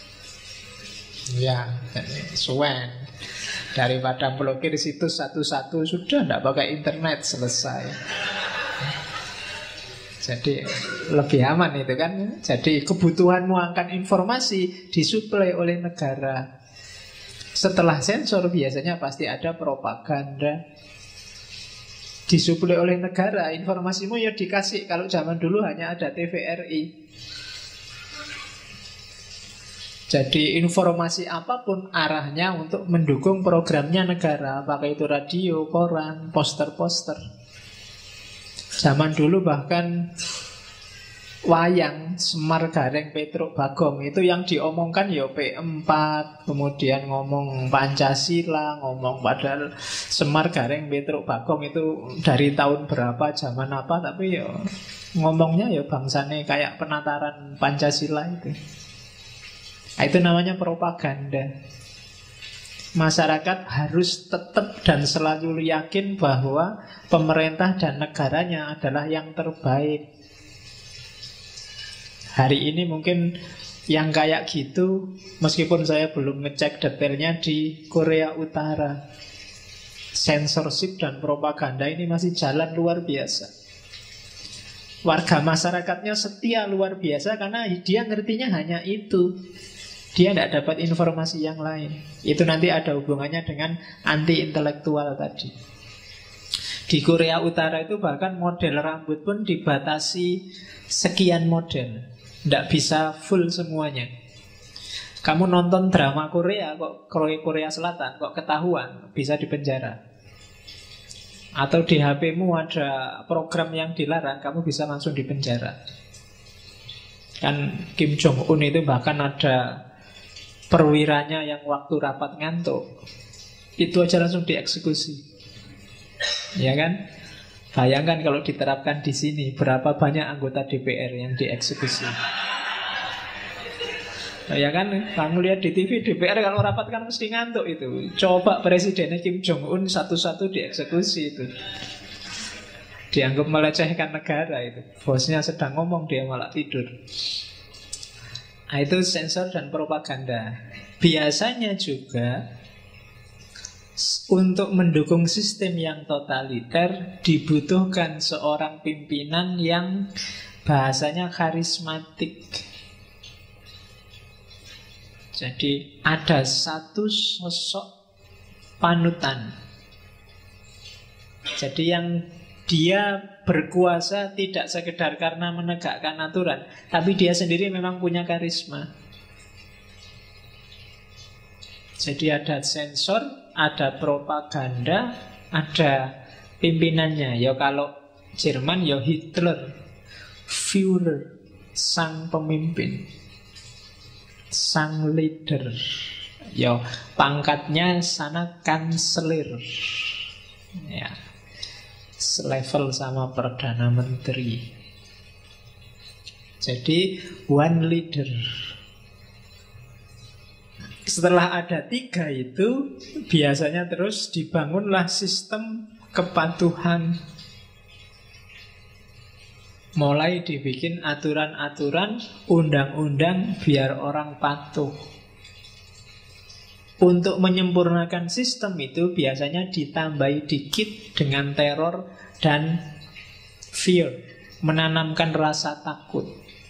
Ya, suwen. Daripada blokir situs satu-satu, sudah tidak pakai internet, selesai. Jadi lebih aman itu kan. Jadi kebutuhanmu akan informasi disuplai oleh negara. Setelah sensor biasanya pasti ada propaganda. Disuplai oleh negara, informasimu ya dikasih. Kalau zaman dulu hanya ada TVRI. Jadi informasi apapun arahnya untuk mendukung programnya negara. Apakah itu radio, koran, poster-poster. Zaman dulu bahkan wayang Semar Gareng Petruk Bagong itu yang diomongkan ya P4, kemudian ngomong Pancasila, ngomong padahal Semar Gareng Petruk Bagong itu dari tahun berapa, zaman apa, tapi ya ngomongnya ya bangsane kayak penataran Pancasila itu. Nah, itu namanya propaganda. Masyarakat harus tetap dan selalu yakin bahwa pemerintah dan negaranya adalah yang terbaik. Hari ini mungkin yang kayak gitu, meskipun saya belum ngecek detailnya di Korea Utara, censorship dan propaganda ini masih jalan luar biasa. Warga masyarakatnya setia luar biasa karena dia ngertinya hanya itu. Dia tidak dapat informasi yang lain. Itu nanti ada hubungannya dengan anti-intelektual tadi. Di Korea Utara itu bahkan model rambut pun dibatasi sekian model. Tidak bisa full semuanya. Kamu nonton drama Korea kok Korea Selatan kok ketahuan, bisa dipenjara. Atau di HP-mu ada program yang dilarang, kamu bisa langsung dipenjara. Kan Kim Jong Un itu bahkan ada perwiranya yang waktu rapat ngantuk, itu aja langsung dieksekusi. Ya kan? Bayangkan kalau diterapkan di sini, berapa banyak anggota DPR yang dieksekusi. Ya kan? Kamu lihat di TV DPR kalau rapat kan mesti ngantuk itu. Coba presidennya Kim Jong Un satu-satu dieksekusi itu. Dianggap melecehkan negara itu. Bosnya sedang ngomong dia malah tidur. Nah, itu sensor dan propaganda. Biasanya juga untuk mendukung sistem yang totaliter dibutuhkan seorang pimpinan yang bahasanya karismatik. Jadi ada satu sosok panutan. Jadi yang dia berkuasa tidak sekedar karena menegakkan aturan, tapi dia sendiri memang punya karisma. Jadi ada sensor, ada propaganda, ada pimpinannya. Ya kalau Jerman ya Hitler, Führer, sang pemimpin, sang leader. Ya pangkatnya sana kanselir. Ya, selevel sama Perdana Menteri. Jadi one leader. Setelah ada tiga itu, biasanya terus dibangunlah sistem kepatuhan. Mulai dibikin aturan-aturan, undang-undang biar orang patuh. Untuk menyempurnakan sistem itu biasanya ditambahi dikit dengan teror dan fear, menanamkan rasa takut.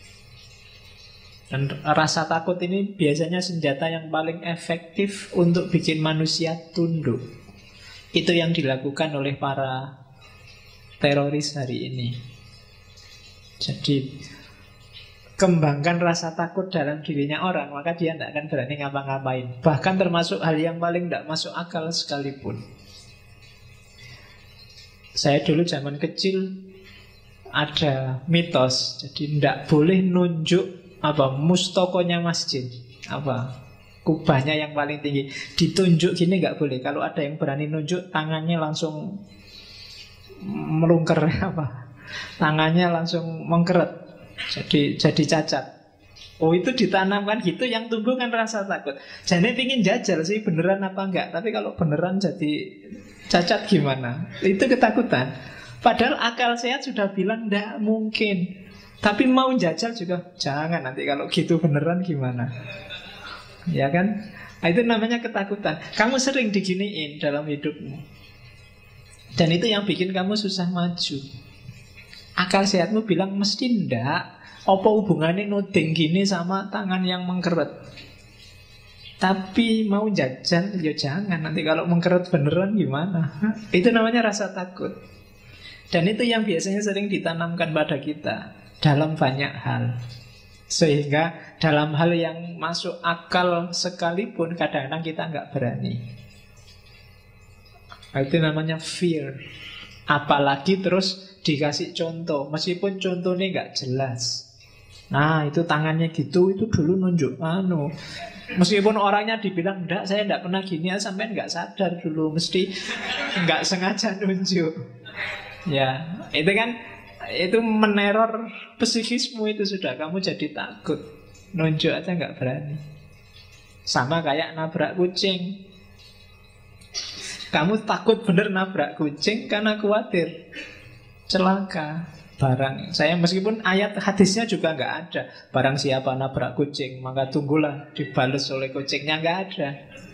Dan rasa takut ini biasanya senjata yang paling efektif untuk bikin manusia tunduk. Itu yang dilakukan oleh para teroris hari ini. Jadi kembangkan rasa takut dalam dirinya orang, maka dia tidak akan berani ngapa-ngapain. Bahkan termasuk hal yang paling tidak masuk akal sekalipun. Saya dulu zaman kecil ada mitos, jadi tidak boleh nunjuk mustokonya masjid, kubahnya yang paling tinggi, ditunjuk gini nggak boleh. Kalau ada yang berani nunjuk, tangannya langsung melungker, tangannya langsung mengkeret. Jadi cacat. Oh, itu ditanamkan gitu, yang tumbuh kan rasa takut. Jadi pingin jajal sih beneran apa enggak, tapi kalau beneran jadi cacat gimana? Itu ketakutan. Padahal akal sehat sudah bilang enggak mungkin. Tapi mau jajal juga jangan, nanti kalau gitu beneran gimana? Ya kan? Nah, itu namanya ketakutan. Kamu sering diginiin dalam hidupmu, dan itu yang bikin kamu susah maju. Akal sehatmu bilang mesti ndak. Apa hubungannya nuding gini sama tangan yang mengkeret? Tapi mau jajal, ya jangan. Nanti kalau mengkeret beneran gimana? Itu namanya rasa takut. Dan itu yang biasanya sering ditanamkan pada kita dalam banyak hal. Sehingga dalam hal yang masuk akal sekalipun kadang-kadang kita nggak berani. Itu namanya fear. Apalagi terus dikasih contoh, meskipun contohnya nggak jelas. Nah, itu tangannya gitu, itu dulu nunjuk meskipun orangnya dibilang enggak, saya enggak pernah gini, sampai enggak sadar dulu, mesti enggak sengaja nunjuk. Ya, itu kan, itu meneror psikismu, itu sudah kamu jadi takut. Nunjuk aja enggak berani. Sama kayak nabrak kucing. Kamu takut bener nabrak kucing karena khawatir celaka barang. Saya meskipun ayat hadisnya juga nggak ada, barang siapa nabrak kucing maka tunggulah dibales oleh kucingnya, nggak ada.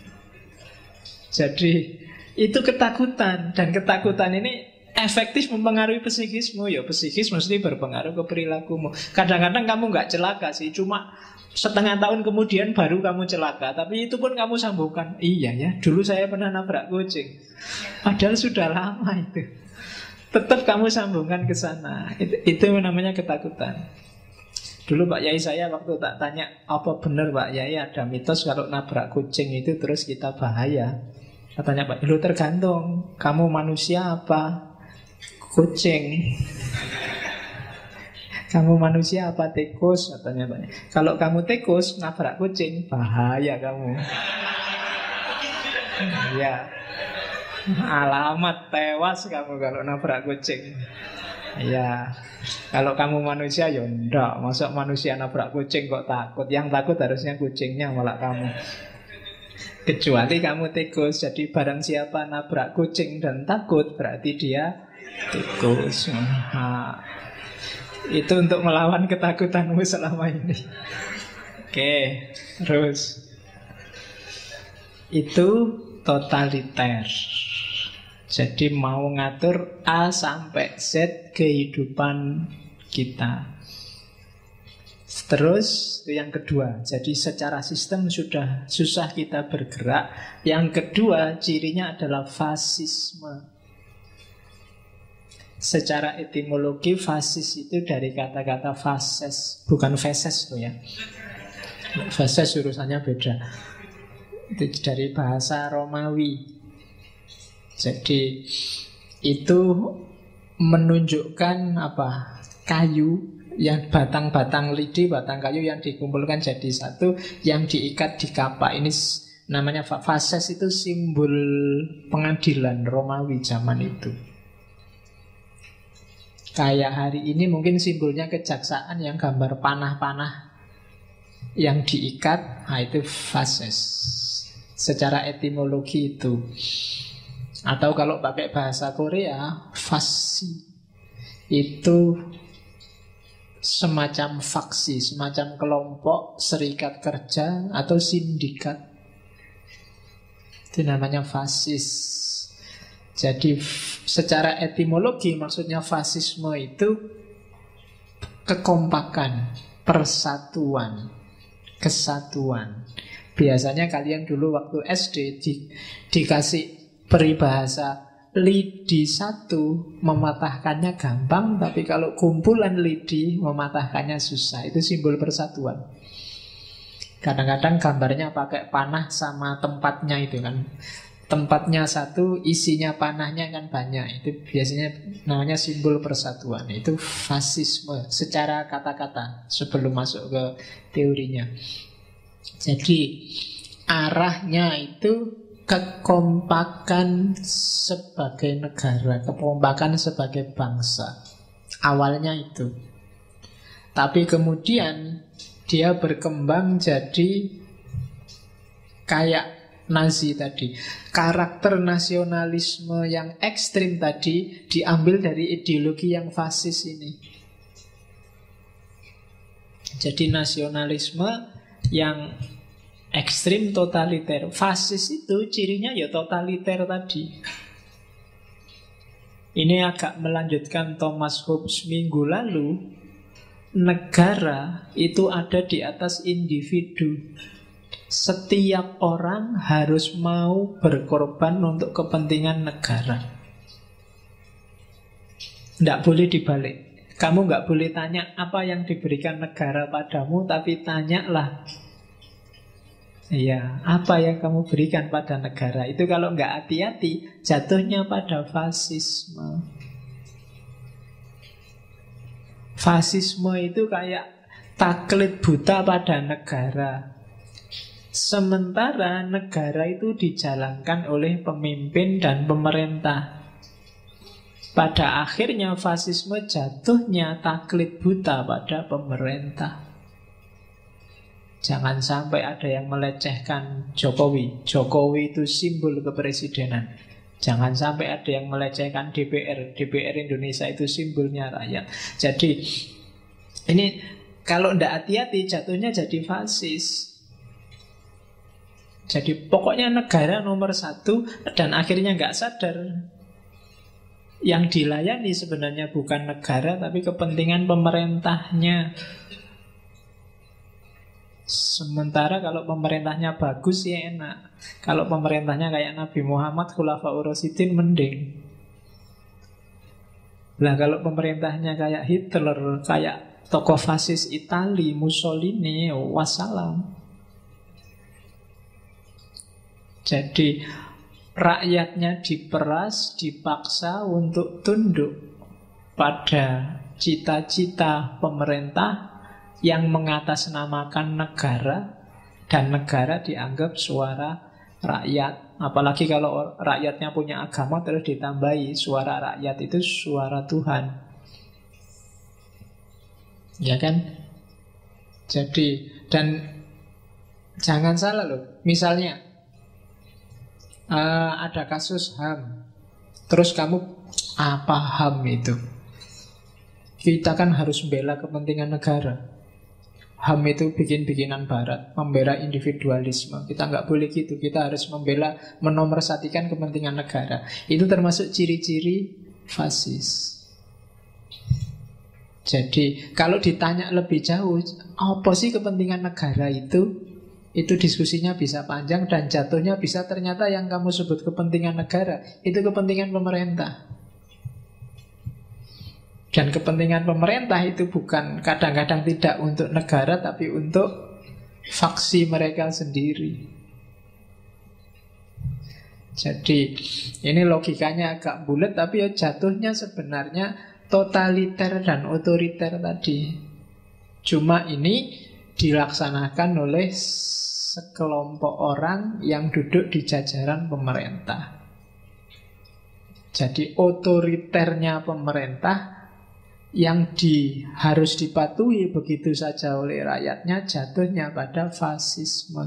Jadi itu ketakutan, dan ketakutan ini efektif mempengaruhi psikismu. Ya psikis mesti berpengaruh ke perilakumu. Kadang-kadang kamu nggak celaka sih, cuma setengah tahun kemudian baru kamu celaka, tapi itu pun kamu sambungkan, iya ya dulu saya pernah nabrak kucing, padahal sudah lama itu. Tetap kamu sambungkan ke sana. Itu namanya ketakutan. Dulu Pak Yai saya waktu tak tanya, apa benar Pak Yai ada mitos kalau nabrak kucing itu terus kita bahaya? Katanya Pak, lu tergantung, kamu manusia apa kucing? Kamu manusia apa tikus? Katanya Pak. Kalau kamu tikus nabrak kucing, bahaya kamu. Ya, alamat tewas kamu kalau nabrak kucing. Ya, kalau kamu manusia ya enggak. Masa manusia nabrak kucing kok takut? Yang takut harusnya kucingnya, malah kamu. Kecuali kamu tikus. Jadi barang siapa nabrak kucing dan takut, berarti dia tikus. Nah, itu untuk melawan ketakutanmu selama ini. Oke, terus itu totaliter. Jadi mau ngatur A sampai Z kehidupan kita. Terus itu yang kedua. Jadi secara sistem sudah susah kita bergerak. Yang kedua cirinya adalah fasisme. Secara etimologi fasis itu dari kata-kata fases, bukan feses tuh ya. Fases urusannya beda. Itu dari bahasa Romawi. Jadi itu menunjukkan kayu yang batang-batang lidi, batang kayu yang dikumpulkan jadi satu, yang diikat di kapak. Ini namanya fases, itu simbol pengadilan Romawi zaman itu. Kayak hari ini mungkin simbolnya kejaksaan yang gambar panah-panah yang diikat, nah itu fases. Secara etimologi itu. Atau kalau pakai bahasa Korea, fasi itu semacam faksi, semacam kelompok, serikat kerja atau sindikat. Itu namanya fasis. Jadi secara etimologi maksudnya fasisme itu kekompakan, persatuan, kesatuan. Biasanya kalian dulu waktu SD dikasih peribahasa lidi satu mematahkannya gampang, tapi kalau kumpulan lidi mematahkannya susah. Itu simbol persatuan. Kadang-kadang gambarnya pakai panah sama tempatnya itu kan. Tempatnya satu, isinya panahnya kan banyak. Itu biasanya namanya simbol persatuan. Itu fasisme secara kata-kata sebelum masuk ke teorinya. Jadi arahnya itu kekompakan sebagai negara, kekompakan sebagai bangsa. Awalnya itu. Tapi kemudian dia berkembang jadi kayak Nazi tadi. Karakter nasionalisme yang ekstrim tadi diambil dari ideologi yang fasis ini. Jadi nasionalisme yang ekstrim totaliter. Fasis itu cirinya ya totaliter tadi. Ini agak melanjutkan Thomas Hobbes minggu lalu. Negara itu ada di atas individu. Setiap orang harus mau berkorban untuk kepentingan negara. Tidak boleh dibalik. Kamu nggak boleh tanya apa yang diberikan negara padamu, tapi tanyalah, iya, apa yang kamu berikan pada negara. Itu kalau nggak hati-hati jatuhnya pada fasisme. Fasisme itu kayak taklid buta pada negara. Sementara negara itu dijalankan oleh pemimpin dan pemerintah. Pada akhirnya fasisme jatuhnya taklid buta pada pemerintah. Jangan sampai ada yang melecehkan Jokowi. Jokowi itu simbol kepresidenan. Jangan sampai ada yang melecehkan DPR. DPR Indonesia itu simbolnya rakyat. Jadi ini kalau tidak hati-hati jatuhnya jadi fasis. Jadi pokoknya negara nomor satu. Dan akhirnya nggak sadar yang dilayani sebenarnya bukan negara, tapi kepentingan pemerintahnya. Sementara kalau pemerintahnya bagus ya enak. Kalau pemerintahnya kayak Nabi Muhammad, Khulafaur Rasyidin, mending. Lah kalau pemerintahnya kayak Hitler, kayak tokoh fasis Itali, Mussolini, wassalam. Jadi rakyatnya diperas, dipaksa untuk tunduk pada cita-cita pemerintah yang mengatasnamakan negara, dan negara dianggap suara rakyat. Apalagi kalau rakyatnya punya agama terus ditambahi suara rakyat itu suara Tuhan. Ya kan? Jadi, dan jangan salah loh. Misalnya ada kasus HAM. Terus kamu, apa HAM itu? Kita kan harus membela kepentingan negara. HAM itu bikin-bikinan barat, membela individualisme. Kita nggak boleh gitu. Kita harus membela, menomorsatikan kepentingan negara. Itu termasuk ciri-ciri fasis. Jadi kalau ditanya lebih jauh, apa sih kepentingan negara itu? Itu diskusinya bisa panjang dan jatuhnya bisa ternyata yang kamu sebut kepentingan negara itu kepentingan pemerintah. Dan kepentingan pemerintah itu bukan kadang-kadang tidak untuk negara, tapi untuk faksi mereka sendiri. Jadi ini logikanya agak bulat, tapi ya jatuhnya sebenarnya totaliter dan otoriter tadi. Cuma ini dilaksanakan oleh sekelompok orang yang duduk di jajaran pemerintah. Jadi otoriternya pemerintah yang harus dipatuhi begitu saja oleh rakyatnya jatuhnya pada fasisme.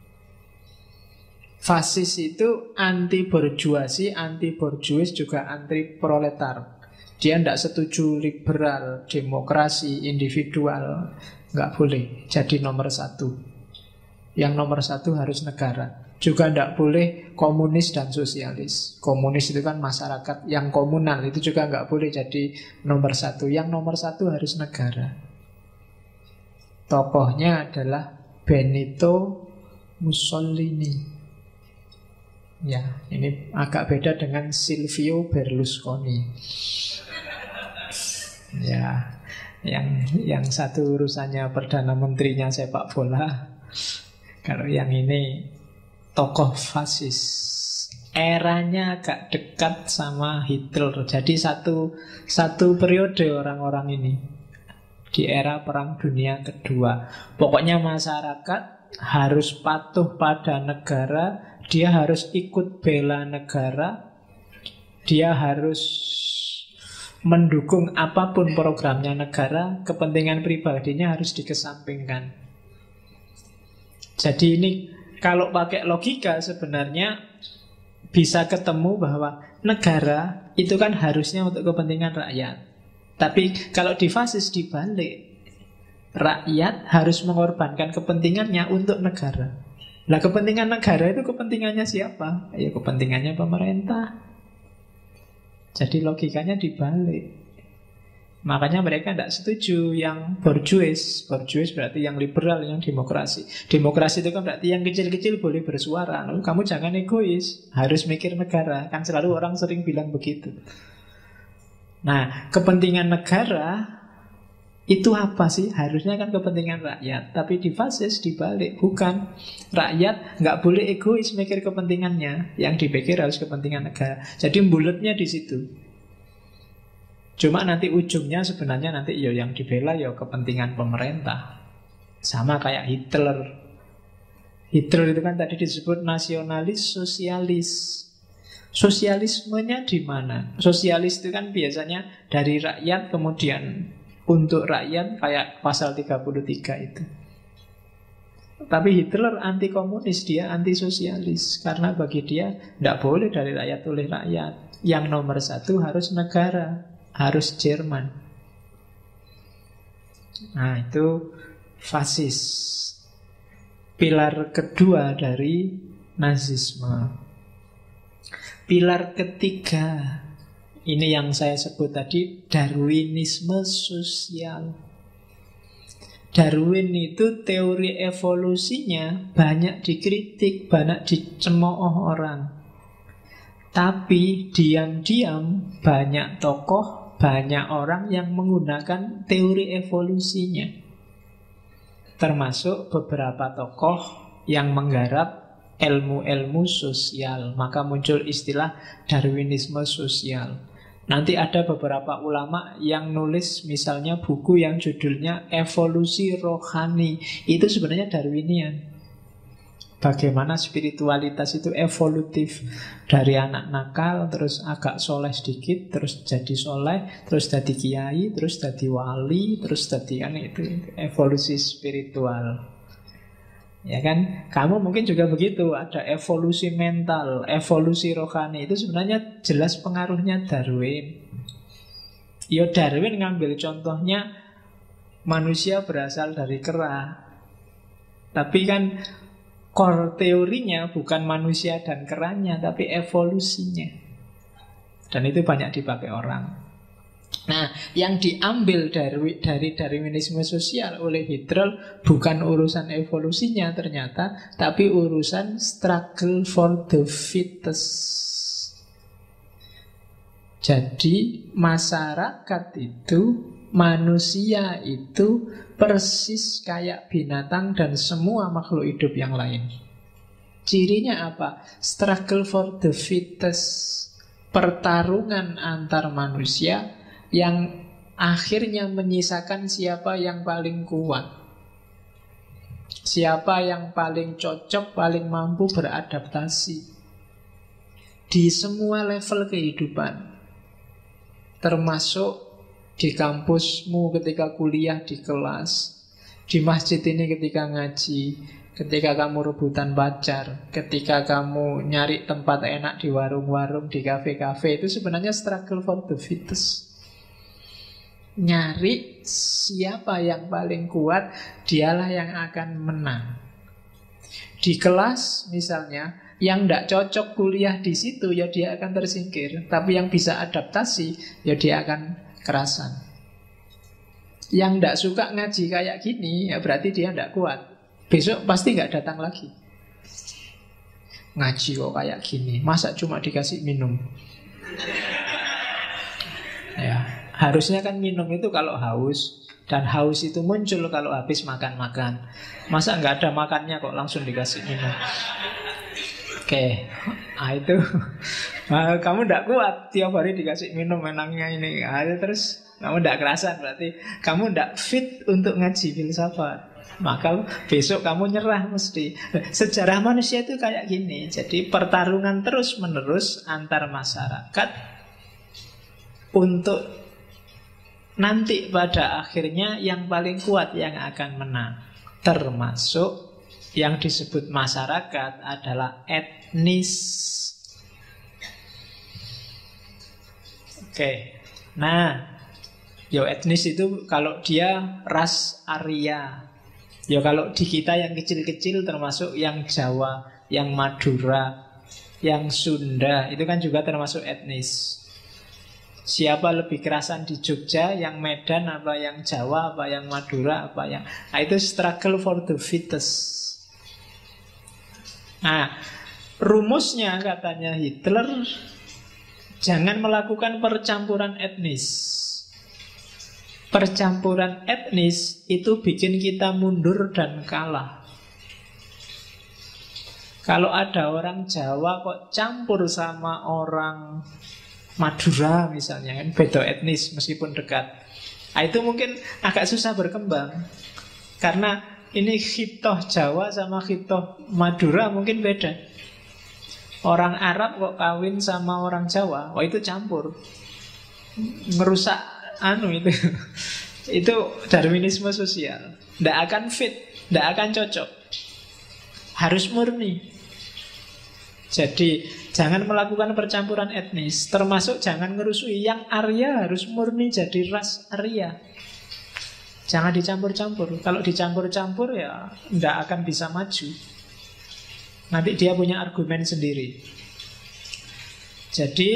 Fasis itu anti borjuasi, anti borjuis, juga anti proletar. Dia tidak setuju liberal, demokrasi, individual. Nggak boleh jadi nomor satu. Yang nomor satu harus negara. Juga tidak boleh komunis dan sosialis. Komunis itu kan masyarakat yang komunal. Itu juga nggak boleh jadi nomor satu. Yang nomor satu harus negara. Tokohnya adalah Benito Mussolini. Ya, ini agak beda dengan Silvio Berlusconi. Ya, yang satu urusannya Perdana Menterinya sepak bola. Kalau yang ini tokoh fasis. Eranya agak dekat sama Hitler. Jadi satu periode orang-orang ini di era Perang Dunia Kedua. Pokoknya masyarakat harus patuh pada negara, dia harus ikut bela negara, dia harus mendukung apapun programnya negara, kepentingan pribadinya harus dikesampingkan. Jadi ini kalau pakai logika sebenarnya bisa ketemu bahwa negara itu kan harusnya untuk kepentingan rakyat. Tapi kalau di fasis dibalik, rakyat harus mengorbankan kepentingannya untuk negara. Nah, kepentingan negara itu kepentingannya siapa? Ya kepentingannya pemerintah. Jadi logikanya dibalik. Makanya mereka tidak setuju yang bourgeois. Bourgeois berarti yang liberal, yang demokrasi. Demokrasi itu kan berarti yang kecil-kecil boleh bersuara. Lalu kamu jangan egois, harus mikir negara. Kan selalu orang sering bilang begitu. Nah, kepentingan negara itu apa sih? Harusnya kan kepentingan rakyat. Tapi di fasis dibalik, bukan. Rakyat nggak boleh egois mikir kepentingannya. Yang dipikir harus kepentingan negara. Jadi bulatnya di situ. Cuma nanti ujungnya sebenarnya nanti ya yang dibela ya kepentingan pemerintah. Sama kayak Hitler. Hitler itu kan tadi disebut nasionalis sosialis. Sosialismenya di mana? Sosialis itu kan biasanya dari rakyat kemudian untuk rakyat, kayak pasal 33 itu. Tapi Hitler anti komunis, dia anti sosialis. Karena bagi dia tidak boleh dari rakyat oleh rakyat. Yang nomor satu harus negara, harus Jerman. Nah, itu fasis. Pilar kedua dari nazisme. Pilar ketiga, ini yang saya sebut tadi, Darwinisme sosial. Darwin itu teori evolusinya banyak dikritik, banyak dicemooh orang. Tapi diam-diam banyak tokoh, banyak orang yang menggunakan teori evolusinya. Termasuk beberapa tokoh yang menggarap ilmu-ilmu sosial. Maka muncul istilah Darwinisme sosial. Nanti ada beberapa ulama yang nulis misalnya buku yang judulnya Evolusi Rohani. Itu sebenarnya Darwinian. Bagaimana spiritualitas itu evolutif. Dari anak nakal, terus agak soleh sedikit, terus jadi soleh, terus jadi kiai, terus jadi wali, terus jadi itu evolusi spiritual. Ya kan, kamu mungkin juga begitu. Ada evolusi mental, evolusi rohani. Itu sebenarnya jelas pengaruhnya Darwin. Ya Darwin ngambil contohnya manusia berasal dari kera. Tapi kan core teorinya bukan manusia dan keranya, tapi evolusinya. Dan itu banyak dipakai orang. Nah, yang diambil dari Darwinisme sosial oleh Hitler bukan urusan evolusinya ternyata, tapi urusan struggle for the fittest. Jadi masyarakat itu, manusia itu persis kayak binatang dan semua makhluk hidup yang lain. Cirinya apa? Struggle for the fittest. Pertarungan antar manusia yang akhirnya menyisakan siapa yang paling kuat, siapa yang paling cocok, paling mampu beradaptasi di semua level kehidupan, termasuk di kampusmu ketika kuliah di kelas, di masjid ini ketika ngaji, ketika kamu rebutan pacar, ketika kamu nyari tempat enak di warung-warung, di kafe-kafe. Itu sebenarnya struggle for the fittest. Nyari siapa yang paling kuat, dialah yang akan menang. Di kelas misalnya, yang tidak cocok kuliah di situ, ya dia akan tersingkir. Tapi yang bisa adaptasi, ya dia akan kerasan. Yang tidak suka ngaji kayak gini, ya berarti dia tidak kuat. Besok pasti nggak datang lagi. ngaji kok kayak gini? Masa cuma dikasih minum? Ya, harusnya kan minum itu kalau haus. Dan haus itu muncul kalau habis makan-makan. Masa nggak ada makannya kok langsung dikasih minum? Oke, itu kamu tidak kuat tiap hari dikasih minum enaknya ini. Terus kamu tidak kerasan, berarti kamu tidak fit untuk ngaji filsafat. Maka besok kamu nyerah mesti. Sejarah manusia itu kayak gini. Jadi pertarungan terus menerus antar masyarakat untuk nanti pada akhirnya yang paling kuat yang akan menang. Termasuk yang disebut masyarakat adalah etnis. Oke. Nah, etnis itu kalau dia ras Arya. Kalau di kita yang kecil-kecil termasuk yang Jawa, yang Madura, yang Sunda, itu kan juga termasuk etnis. Siapa lebih kerasan di Jogja, yang Medan apa yang Jawa, apa yang Madura, apa yang... Nah, itu struggle for the fittest. Nah, rumusnya katanya Hitler, jangan melakukan percampuran etnis. Percampuran etnis itu bikin kita mundur dan kalah. Kalau ada orang Jawa kok campur sama orang Madura misalnya, kan beda etnis meskipun dekat. Nah, itu mungkin agak susah berkembang. Karena ini khitoh Jawa sama khitoh Madura mungkin beda. Orang Arab kok kawin sama orang Jawa, itu campur. Ngerusak itu. Itu Darwinisme sosial. Tidak akan fit, tidak akan cocok. Harus murni. Jadi jangan melakukan percampuran etnis. Termasuk jangan ngerusui. Yang Arya harus murni jadi ras Arya. Jangan dicampur-campur. Kalau dicampur-campur ya tidak akan bisa maju. Nanti dia punya argumen sendiri. Jadi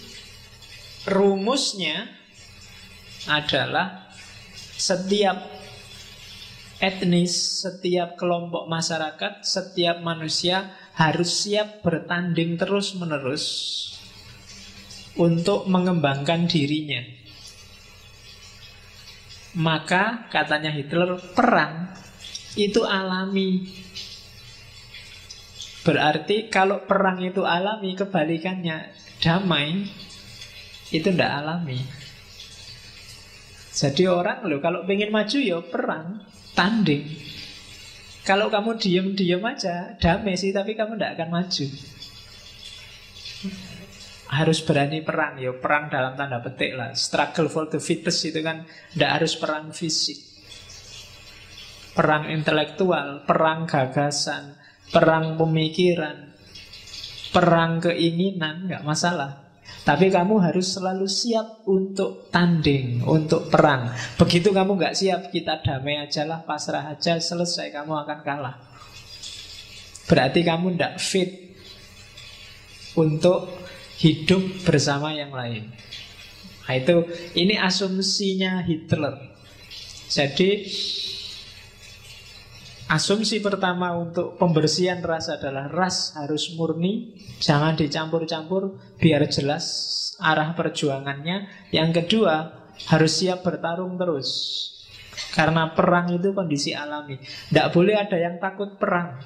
rumusnya adalah setiap etnis, setiap kelompok masyarakat, setiap manusia harus siap bertanding terus-menerus untuk mengembangkan dirinya. Maka katanya Hitler, perang itu alami. Berarti kalau perang itu alami, kebalikannya damai itu tidak alami. Jadi orang kalau pengen maju ya perang, tanding. Kalau kamu diem-diem aja, damai sih, tapi kamu tidak akan maju. Harus berani perang, perang dalam tanda petik lah. Struggle for the fittest itu kan tidak harus perang fisik. Perang intelektual, perang gagasan, perang pemikiran, perang keinginan, nggak masalah. Tapi kamu harus selalu siap untuk tanding, untuk perang. Begitu kamu nggak siap, kita damai aja lah, pasrah aja, selesai, kamu akan kalah. Berarti kamu tidak fit untuk hidup bersama yang lain. Nah, ini asumsinya Hitler. Jadi asumsi pertama untuk pembersihan ras adalah ras harus murni, jangan dicampur-campur, biar jelas arah perjuangannya. Yang kedua, harus siap bertarung terus. Karena perang itu kondisi alami. Tidak boleh ada yang takut perang.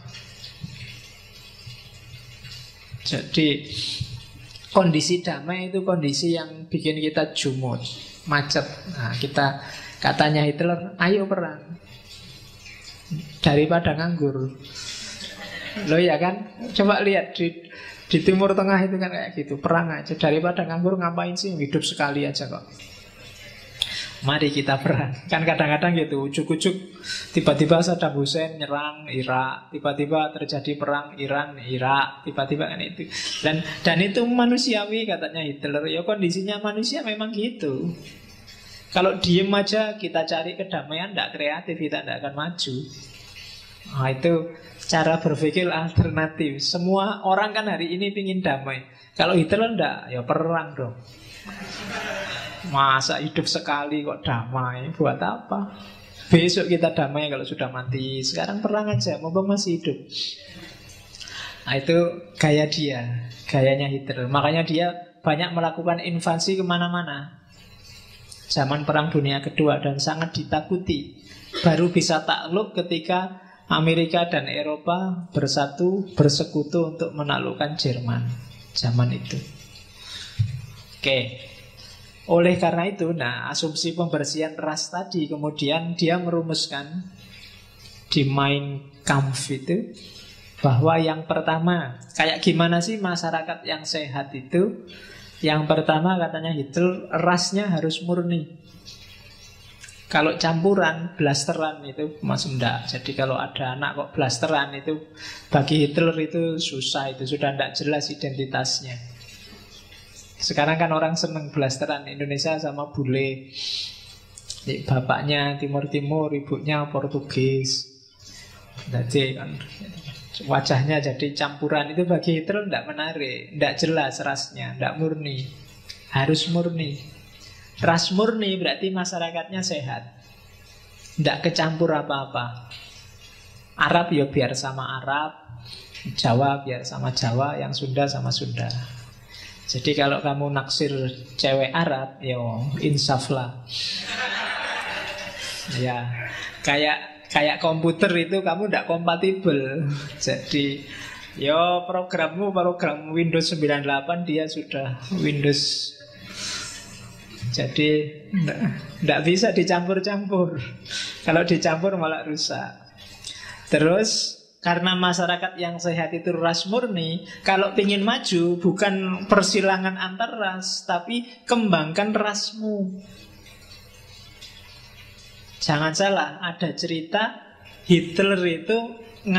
Jadi kondisi damai itu kondisi yang bikin kita jumut, macet. Nah, kita katanya Hitler, ayo perang daripada nganggur. Loh ya kan? Coba lihat di Timur Tengah itu kan kayak gitu, perang aja daripada nganggur, ngapain sih, hidup sekali aja kok. Mari kita perang. Kan kadang-kadang gitu, ujuk-ujuk tiba-tiba Saddam Hussein nyerang Irak, tiba-tiba terjadi perang Iran, Irak, tiba-tiba kan itu. Dan itu manusiawi katanya Hitler. Ya kondisinya manusia memang gitu. Kalau diem aja kita cari kedamaian, tidak kreatif, kita tidak akan maju. Nah, itu cara berpikir alternatif. Semua orang kan hari ini pingin damai. Kalau Hitler enggak, ya perang dong. Masa hidup sekali kok damai, buat apa? Besok kita damai kalau sudah mati. Sekarang perang aja, mumpung masih hidup. Nah, itu gaya dia, gayanya Hitler. Makanya dia banyak melakukan invasi kemana-mana zaman Perang Dunia Kedua dan sangat ditakuti. Baru bisa takluk ketika Amerika dan Eropa bersatu, bersekutu untuk menaklukkan Jerman zaman itu. Oke. Oleh karena itu, nah, asumsi pembersihan ras tadi kemudian dia merumuskan di Mein Kampf itu bahwa yang pertama, kayak gimana sih masyarakat yang sehat itu? Yang pertama katanya Hitler, rasnya harus murni. Kalau campuran, blasteran itu masih enggak. Jadi kalau ada anak kok blasteran itu bagi Hitler itu susah, itu sudah enggak jelas identitasnya. Sekarang kan orang seneng blasteran, Indonesia sama bule. Bapaknya Timur-Timur, ibunya Portugis. Jadi kan wajahnya jadi campuran, itu bagi Hitler tidak menarik, tidak jelas rasnya, tidak murni. Harus murni. Ras murni berarti masyarakatnya sehat, tidak kecampur apa-apa. Arab ya biar sama Arab, Jawa biar sama Jawa, yang Sunda sama Sunda. Jadi kalau kamu naksir cewek Arab, yo insaflah. Ya, kayak komputer itu kamu tidak kompatibel. Jadi yo program Windows 98, dia sudah Windows. Jadi tidak bisa dicampur-campur. Kalau dicampur malah rusak. Terus karena masyarakat yang sehat itu ras murni, kalau ingin maju bukan persilangan antar ras, tapi kembangkan rasmu. Jangan salah, ada cerita Hitler itu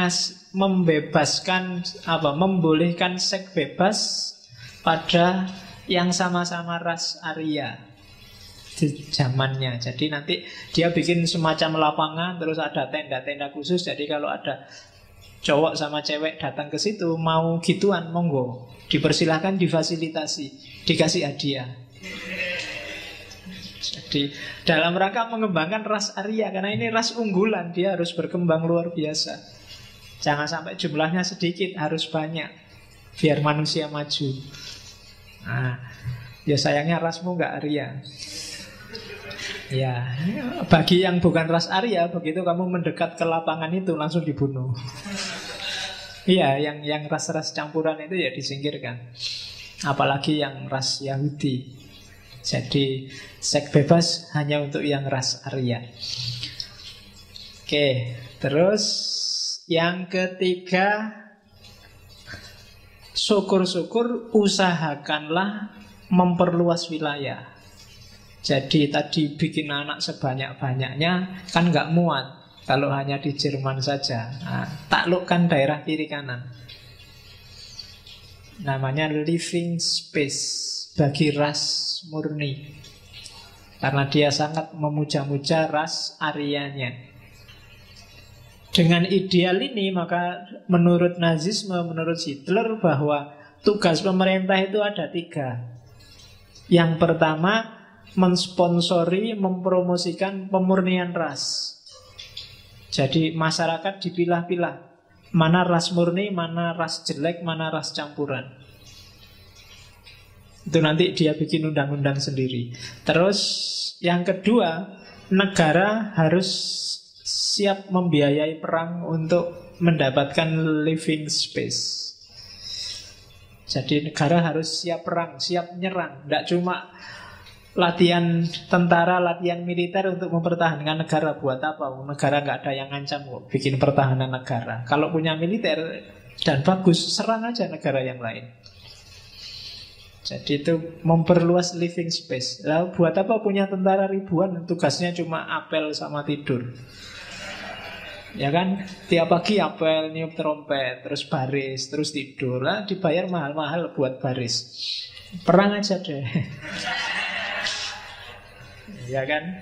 membolehkan seks bebas pada yang sama-sama ras Arya di zamannya. Jadi nanti dia bikin semacam lapangan, terus ada tenda-tenda khusus. Jadi kalau ada cowok sama cewek datang ke situ mau gituan, monggo, dipersilahkan, difasilitasi, dikasih hadiah. Jadi dalam rangka mengembangkan ras Arya, karena ini ras unggulan, dia harus berkembang luar biasa. Jangan sampai jumlahnya sedikit, harus banyak biar manusia maju. Nah, ya sayangnya rasmu nggak Arya. Ya, bagi yang bukan ras Arya, begitu kamu mendekat ke lapangan itu langsung dibunuh. Iya, yang ras-ras campuran itu ya disingkirkan. Apalagi yang ras Yahudi. Jadi seks bebas hanya untuk yang ras Arya. Oke, terus yang ketiga, syukur-syukur usahakanlah memperluas wilayah. Jadi tadi bikin anak sebanyak-banyaknya kan nggak muat kalau hanya di Jerman saja. Nah, taklukkan daerah kiri kanan. Namanya living space bagi ras murni, karena dia sangat memuja-muja ras Aryanya. Dengan ideal ini maka menurut Nazisme, menurut Hitler, bahwa tugas pemerintah itu ada 3. Yang pertama, mensponsori, mempromosikan pemurnian ras. Jadi masyarakat dipilah-pilah, mana ras murni, mana ras jelek, mana ras campuran. Itu nanti dia bikin undang-undang sendiri. Terus yang kedua, negara harus siap membiayai perang untuk mendapatkan living space. Jadi negara harus siap perang, siap nyerang. Tidak cuma latihan tentara, latihan militer untuk mempertahankan negara. Buat apa? Negara nggak ada yang ngancam kok bikin pertahanan negara. Kalau punya militer dan bagus, serang aja negara yang lain. Jadi itu memperluas living space. Lalu buat apa punya tentara ribuan, tugasnya cuma apel sama tidur? Ya kan, tiap pagi apel, niup trompet, terus baris, terus tidur. Lah dibayar mahal-mahal buat baris. Perang aja deh. Ya kan?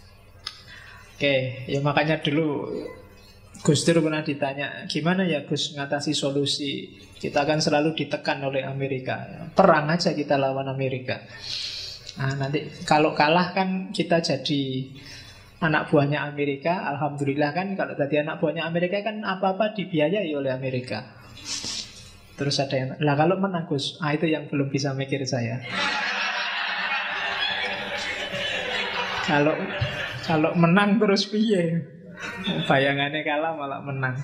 Oke, ya makanya dulu Gus Dur pernah ditanya, gimana ya Gus ngatasi solusi? Kita kan selalu ditekan oleh Amerika. Perang aja kita lawan Amerika. Nah, nanti kalau kalah kan kita jadi anak buahnya Amerika. Alhamdulillah kan, kalau tadi anak buahnya Amerika kan apa-apa dibiayai oleh Amerika. Terus ada yang, lah kalau menang Gus, itu yang belum bisa mikir saya. Kalau kalau menang terus piye? Bayangannya kalah malah menang.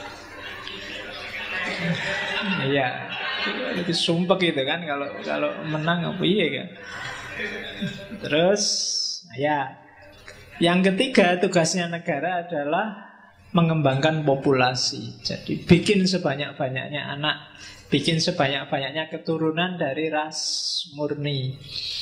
Iya, itu sumpah gitu kan, kalau menang apa iya kan. Terus ya, yang ketiga tugasnya negara adalah mengembangkan populasi. Jadi bikin sebanyak-banyaknya anak, bikin sebanyak-banyaknya keturunan dari ras murni.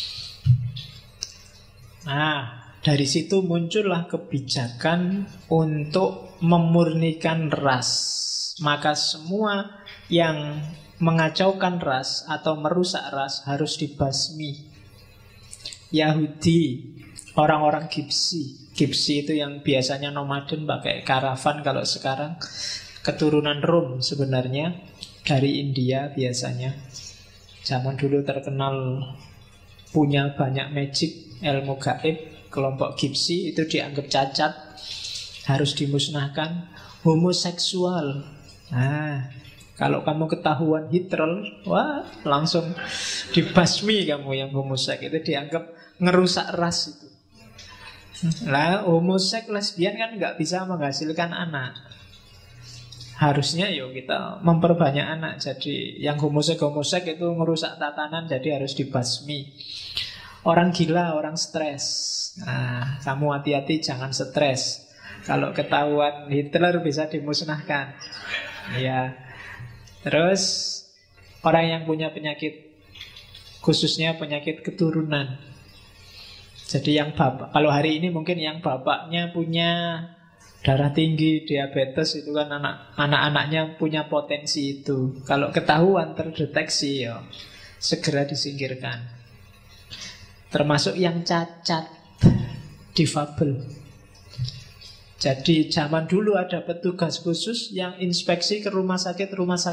Nah, dari situ muncullah kebijakan untuk memurnikan ras. Maka semua yang mengacaukan ras atau merusak ras harus dibasmi. Yahudi, orang-orang Gipsi. Gipsi itu yang biasanya nomaden pakai karavan. Kalau sekarang keturunan Rom sebenarnya, dari India biasanya. Zaman dulu terkenal punya banyak magic, ilmu gaib. Kelompok Gipsi itu dianggap cacat, harus dimusnahkan. Homoseksual, nah, kalau kamu ketahuan Hitler, wah, langsung dibasmi kamu yang homoseks. Itu dianggap ngerusak ras itu. Lah, homoseks, lesbian kan nggak bisa menghasilkan anak. Harusnya yuk kita memperbanyak anak. Jadi yang homoseks itu ngerusak tatanan, jadi harus dibasmi. Orang gila, orang stres. Nah, kamu hati-hati jangan stres. Kalau ketahuan Hitler bisa dimusnahkan. Ya. Terus orang yang punya penyakit, khususnya penyakit keturunan. Jadi yang bapak, kalau hari ini mungkin yang bapaknya punya darah tinggi, diabetes, itu kan anak-anaknya punya potensi itu. Kalau ketahuan terdeteksi ya segera disingkirkan. Termasuk yang cacat, difabel. Jadi zaman dulu ada petugas khusus yang inspeksi ke rumah sakit.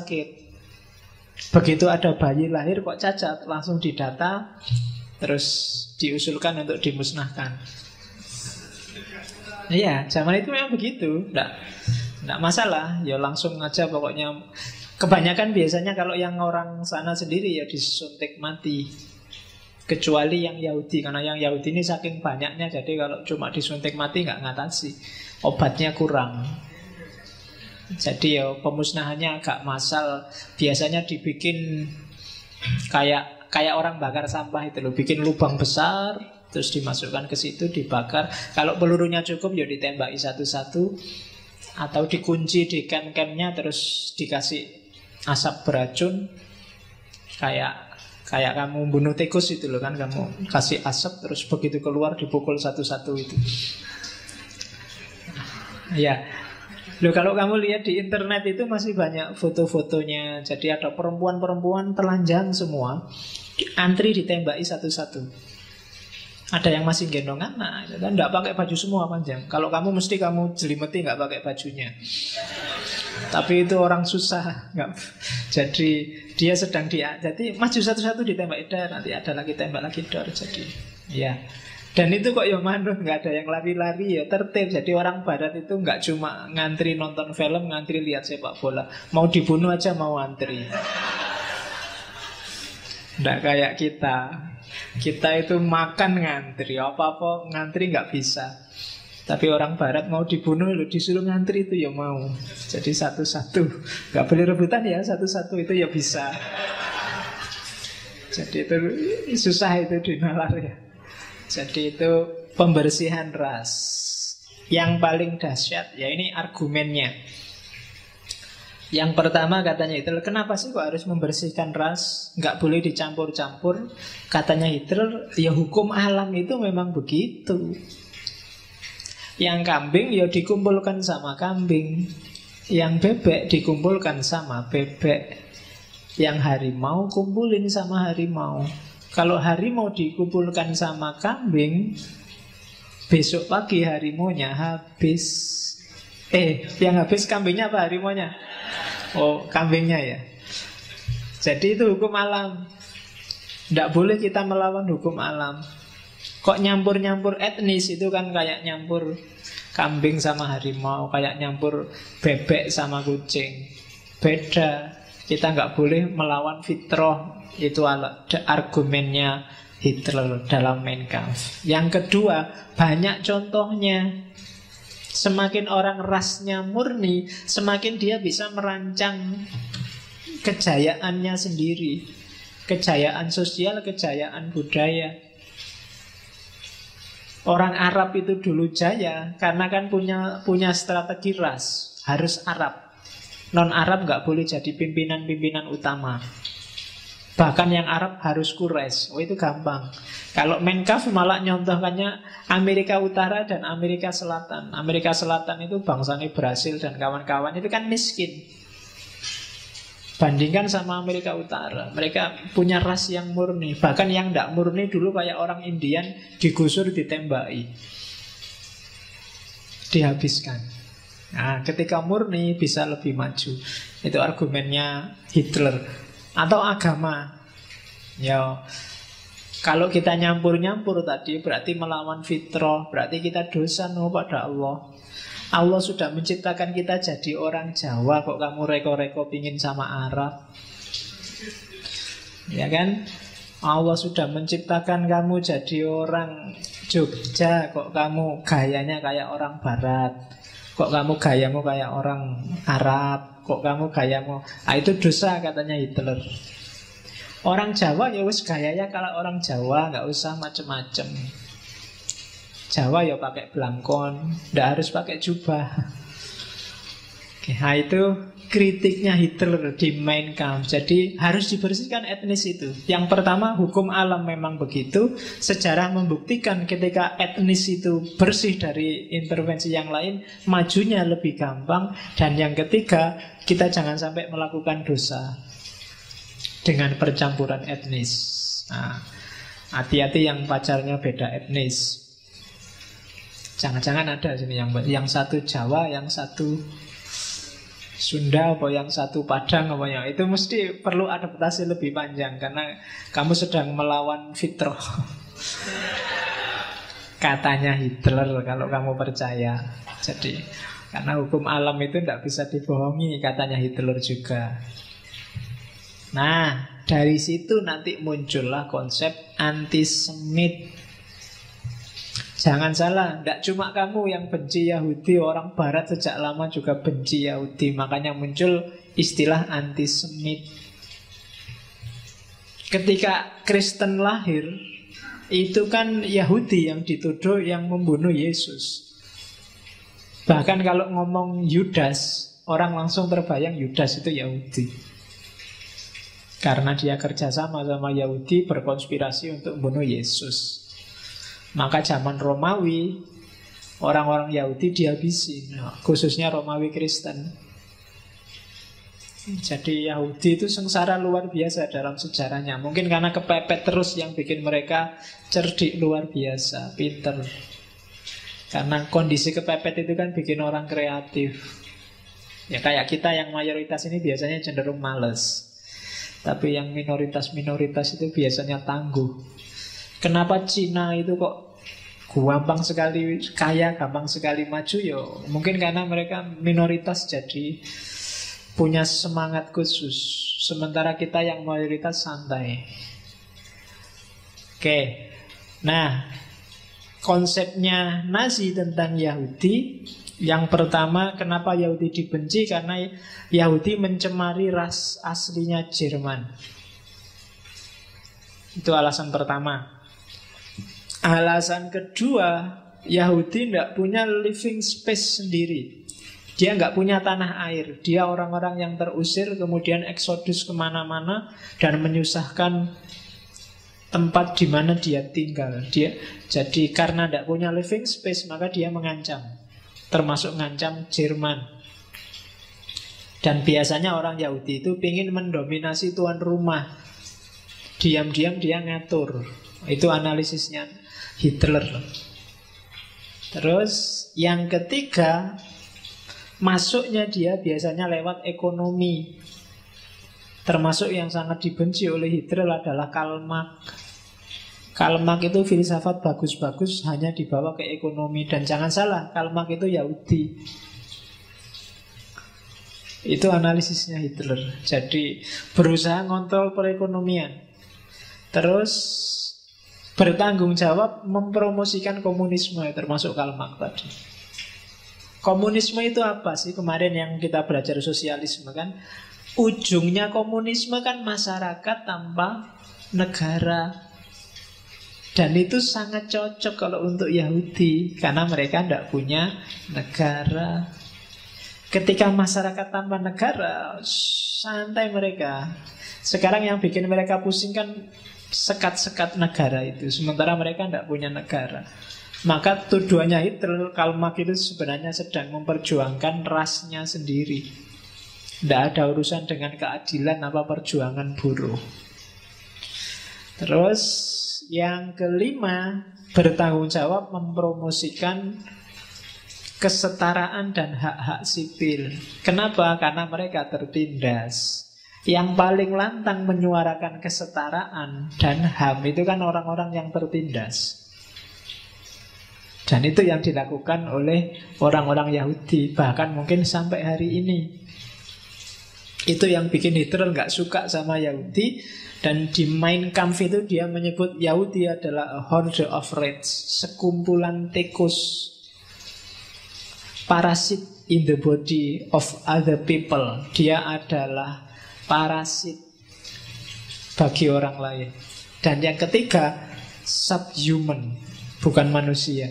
Begitu ada bayi lahir kok cacat, langsung didata, terus diusulkan untuk dimusnahkan. Iya, zaman itu memang begitu. Nggak masalah, ya langsung aja pokoknya. Kebanyakan biasanya kalau yang orang sana sendiri ya disuntik mati. Kecuali yang Yahudi, karena yang Yahudi ini saking banyaknya, jadi kalau cuma disuntik mati nggak ngatasi, obatnya kurang. Jadi ya pemusnahannya agak massal. Biasanya dibikin kayak orang bakar sampah itu loh, bikin lubang besar, terus dimasukkan ke situ, dibakar. Kalau pelurunya cukup ya ditembaki satu-satu, atau dikunci di kem-kemnya, terus dikasih asap beracun. Kayak kamu bunuh tikus itu loh kan, kamu kasih asap, terus begitu keluar dipukul satu-satu itu. Ya, loh, kalau kamu lihat di internet itu masih banyak foto-fotonya. Jadi ada perempuan-perempuan telanjang semua, antri ditembaki satu-satu. Ada yang masih gendong anak, kan nggak pakai baju semua panjang. Kalau kamu mesti kamu jelimeti nggak pakai bajunya. Tapi itu orang susah, nggak. Jadi dia sedang jadi maju satu-satu ditembak dar, nanti ada lagi tembak lagi dar. Jadi ya. Dan itu kok ya manut, nggak ada yang lari-lari, ya tertib. Jadi orang barat itu nggak cuma ngantri nonton film, ngantri lihat sepak bola. Mau dibunuh aja mau ngantri. Nggak kayak kita. Kita itu makan ngantri, apa-apa ngantri nggak bisa. Tapi orang barat mau dibunuh loh, disuruh ngantri itu ya mau. Jadi satu-satu, nggak boleh rebutan ya, satu-satu itu ya bisa. Jadi itu susah itu dinalar ya. Jadi itu pembersihan ras. Yang paling dahsyat ya ini argumennya. Yang pertama katanya Hitler, kenapa sih kok harus membersihkan ras? Nggak boleh dicampur-campur. Katanya Hitler, ya hukum alam itu memang begitu. Yang kambing ya dikumpulkan sama kambing, yang bebek dikumpulkan sama bebek, yang harimau kumpulin sama harimau. Kalau harimau dikumpulkan sama kambing, besok pagi harimaunya habis. Yang habis kambingnya apa harimaunya? Oh, kambingnya ya. Jadi itu hukum alam. Tidak boleh kita melawan hukum alam. Kok nyampur-nyampur etnis itu kan kayak nyampur kambing sama harimau, kayak nyampur bebek sama kucing. Beda. Kita nggak boleh melawan fitrah. Itu argumennya Hitler dalam Mein Kampf. Yang kedua, banyak contohnya. Semakin orang rasnya murni, semakin dia bisa merancang kejayaannya sendiri. Kejayaan sosial, kejayaan budaya. Orang Arab itu dulu jaya karena kan punya strategi ras. Harus Arab. Non-Arab nggak boleh jadi pimpinan-pimpinan utama. Bahkan yang Arab harus Quraisy. Oh itu gampang. Kalau Mein Kampf malah nyontohkannya Amerika Utara dan Amerika Selatan. Amerika Selatan itu bangsanya Brasil dan kawan-kawan itu kan miskin. Bandingkan sama Amerika Utara. Mereka punya ras yang murni. Bahkan yang tidak murni dulu kayak orang Indian digusur, ditembaki, dihabiskan. Nah, ketika murni bisa lebih maju. Itu argumennya Hitler. Atau agama. Ya, kalau kita nyampur-nyampur tadi berarti melawan fitrah, berarti kita dosa pada Allah. Allah sudah menciptakan kita jadi orang Jawa, kok kamu reko-reko pingin sama Arab? Ya kan? Allah sudah menciptakan kamu jadi orang Jogja, kok kamu gayanya kayak orang Barat? Kok kamu gayamu kayak orang Arab? Kok kamu gayamu? Itu dosa katanya Hitler. Orang Jawa ya wis gayanya kalau orang Jawa, nggak usah macem-macem. Jawa ya pakai blangkon, nggak harus pakai jubah. Oke, nah itu kritiknya Hitler di Mein Kampf. Jadi harus dibersihkan etnis itu. Yang pertama, hukum alam memang begitu. Sejarah membuktikan ketika etnis itu bersih dari intervensi yang lain, majunya lebih gampang. Dan yang ketiga, kita jangan sampai melakukan dosa dengan percampuran etnis. Nah, hati-hati yang pacarnya beda etnis. Jangan-jangan ada sini yang satu Jawa, yang satu Sunda, apa yang satu Padang, apa yang itu mesti perlu adaptasi lebih panjang karena kamu sedang melawan fitrah. Katanya Hitler kalau kamu percaya. Jadi karena hukum alam itu tidak bisa dibohongi, katanya Hitler juga. Nah, dari situ nanti muncullah konsep antisemit. Jangan salah, tidak cuma kamu yang benci Yahudi, orang Barat sejak lama juga benci Yahudi. Makanya muncul istilah antisemit. Ketika Kristen lahir, itu kan Yahudi yang dituduh yang membunuh Yesus. Bahkan kalau ngomong Yudas, orang langsung terbayang Yudas itu Yahudi. Karena dia kerjasama sama Yahudi berkonspirasi untuk membunuh Yesus. Maka zaman Romawi, orang-orang Yahudi dihabisin, khususnya Romawi Kristen. Jadi Yahudi itu sengsara luar biasa dalam sejarahnya. Mungkin karena kepepet terus yang bikin mereka cerdik luar biasa, pinter. Karena kondisi kepepet itu kan bikin orang kreatif. Ya kayak kita yang mayoritas ini biasanya cenderung males. Tapi yang minoritas-minoritas itu biasanya tangguh. Kenapa Cina itu kok gampang sekali kaya, gampang sekali maju? Yo, mungkin karena mereka minoritas jadi punya semangat khusus. Sementara kita yang mayoritas santai. Oke. Nah, konsepnya Nazi tentang Yahudi, yang pertama, kenapa Yahudi dibenci? Karena Yahudi mencemari ras aslinya Jerman. Itu alasan pertama. Alasan kedua, Yahudi tidak punya living space sendiri. Dia nggak punya tanah air. Dia orang-orang yang terusir, kemudian eksodus kemana-mana dan menyusahkan tempat di mana dia tinggal. Jadi karena tidak punya living space, maka dia mengancam, termasuk mengancam Jerman. Dan biasanya orang Yahudi itu ingin mendominasi tuan rumah. Diam-diam dia ngatur. Itu analisisnya Hitler. Terus yang ketiga, masuknya dia biasanya lewat ekonomi. Termasuk yang sangat dibenci oleh Hitler adalah Karl Marx. Karl Marx itu filsafat bagus-bagus hanya dibawa ke ekonomi. Dan jangan salah, Karl Marx itu Yahudi. Itu analisisnya Hitler. Jadi berusaha ngontrol perekonomian, terus bertanggung jawab mempromosikan komunisme, termasuk Karl Marx tadi. Komunisme itu apa sih? Kemarin yang kita belajar sosialisme kan, ujungnya komunisme kan masyarakat tanpa negara. Dan itu sangat cocok kalau untuk Yahudi, karena mereka tidak punya negara. Ketika masyarakat tanpa negara, santai mereka. Sekarang yang bikin mereka pusing kan sekat-sekat negara itu, sementara mereka tidak punya negara. Maka tuduhannya Hitler, Karl Marx itu sebenarnya sedang memperjuangkan rasnya sendiri. Tidak ada urusan dengan keadilan apa perjuangan buruh. Terus yang kelima, bertanggung jawab mempromosikan kesetaraan dan hak-hak sipil. Kenapa? Karena mereka tertindas. Yang paling lantang menyuarakan kesetaraan dan HAM itu kan orang-orang yang tertindas. Dan itu yang dilakukan oleh orang-orang Yahudi, bahkan mungkin sampai hari ini. Itu yang bikin Hitler nggak suka sama Yahudi. Dan di Mein Kampf itu dia menyebut Yahudi adalah a horde of rats, sekumpulan tikus, parasit in the body of other people. Dia adalah parasit bagi orang lain. Dan yang ketiga, subhuman, bukan manusia.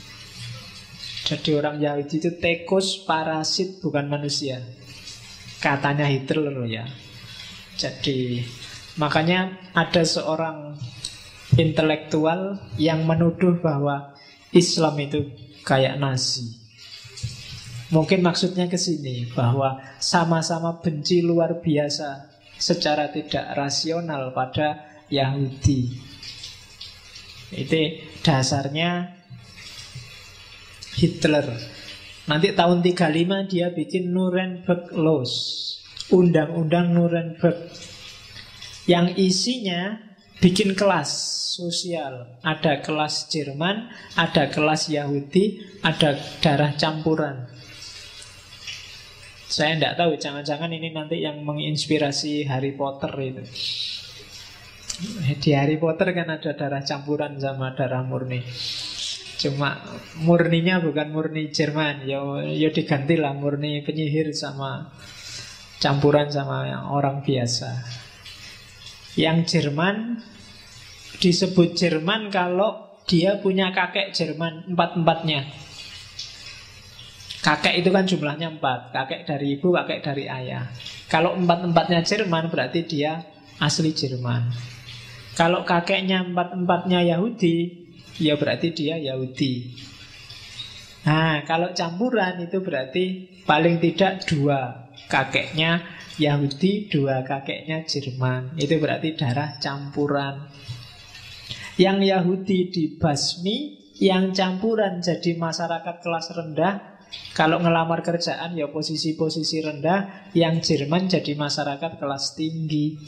Jadi orang Yahudi itu tikus, parasit, bukan manusia. Katanya Hitler ya. Jadi makanya ada seorang intelektual yang menuduh bahwa Islam itu kayak Nazi. Mungkin maksudnya ke sini, bahwa sama-sama benci luar biasa secara tidak rasional pada Yahudi. Itu dasarnya Hitler. Nanti tahun 35 dia bikin Nuremberg Laws, Undang-Undang Nuremberg, yang isinya bikin kelas sosial. Ada kelas Jerman, ada kelas Yahudi, ada darah campuran. Saya tidak tahu, jangan-jangan ini nanti yang menginspirasi Harry Potter itu. Di Harry Potter kan ada darah campuran sama darah murni. Cuma murninya bukan murni Jerman, ya digantilah murni penyihir sama campuran sama yang orang biasa. Yang Jerman disebut Jerman kalau dia punya kakek Jerman empat-empatnya. Kakek itu kan jumlahnya 4. Kakek dari ibu, kakek dari ayah. Kalau empat-empatnya Jerman berarti dia asli Jerman. Kalau kakeknya empat-empatnya Yahudi, ya berarti dia Yahudi. Nah, kalau campuran itu berarti paling tidak 2 kakeknya Yahudi, 2 kakeknya Jerman. Itu berarti darah campuran. Yang Yahudi dibasmi, yang campuran jadi masyarakat kelas rendah. Kalau ngelamar kerjaan ya posisi-posisi rendah. Yang Jerman jadi masyarakat kelas tinggi.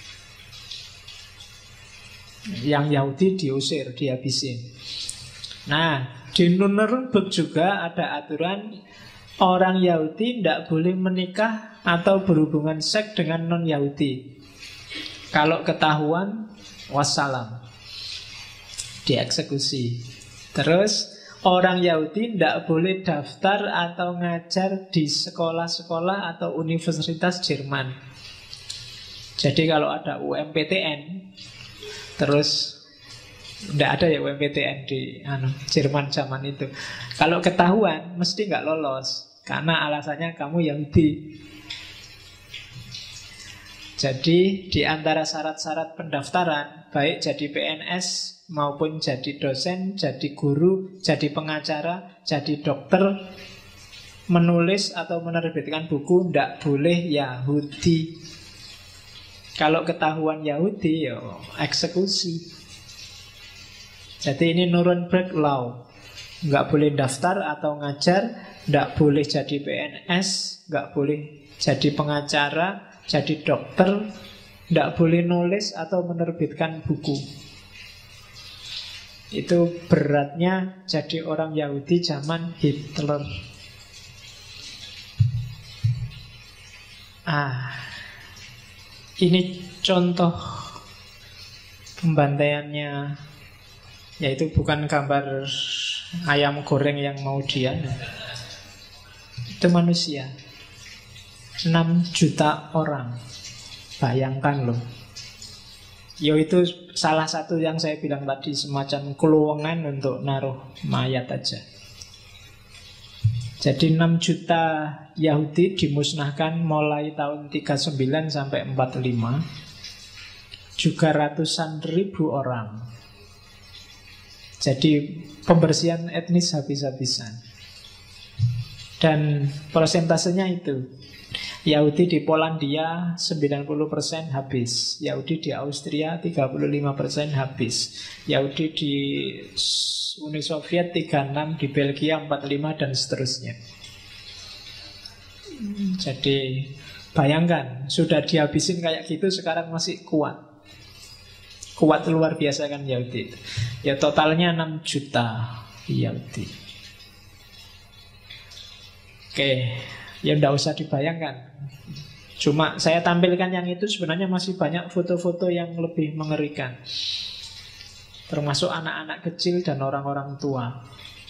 Yang Yahudi diusir, dihabisin. Nah, di Nuremberg juga ada aturan orang Yahudi tidak boleh menikah atau berhubungan seks dengan non-Yahudi. Kalau ketahuan, wassalam, dieksekusi. Terus orang Yahudi tidak boleh daftar atau ngajar di sekolah-sekolah atau universitas Jerman. Jadi kalau ada UMPTN, terus tidak ada ya UMPTN di Jerman zaman itu, kalau ketahuan mesti nggak lolos, karena alasannya kamu Yahudi. Jadi di antara syarat-syarat pendaftaran, baik jadi PNS maupun jadi dosen, jadi guru, jadi pengacara, jadi dokter, menulis atau menerbitkan buku, tidak boleh Yahudi. Kalau ketahuan Yahudi, ya eksekusi. Jadi ini Nuremberg Law. Nggak boleh daftar atau ngajar, nggak boleh jadi PNS, nggak boleh jadi pengacara, jadi dokter, nggak boleh nulis atau menerbitkan buku. Itu beratnya jadi orang Yahudi zaman Hitler. Ah, ini contoh pembantaiannya, yaitu bukan gambar ayam goreng yang mau dia. Itu manusia 6 juta orang. Bayangkan loh. Ya itu salah satu yang saya bilang tadi, semacam keluwengan untuk naruh mayat aja. Jadi 6 juta Yahudi dimusnahkan mulai tahun 39 sampai 45. Juga ratusan ribu orang. Jadi pembersihan etnis habis-habisan. Dan persentasenya itu, Yahudi di Polandia 90% habis, Yahudi di Austria 35% habis, Yahudi di Uni Soviet 36, di Belgia 45, dan seterusnya. Jadi bayangkan, sudah dihabisin kayak gitu, sekarang masih kuat. Kuat luar biasa kan Yahudi. Ya totalnya 6 juta Yahudi. Oke, ya nggak usah dibayangkan. Cuma saya tampilkan yang itu, sebenarnya masih banyak foto-foto yang lebih mengerikan. Termasuk anak-anak kecil dan orang-orang tua.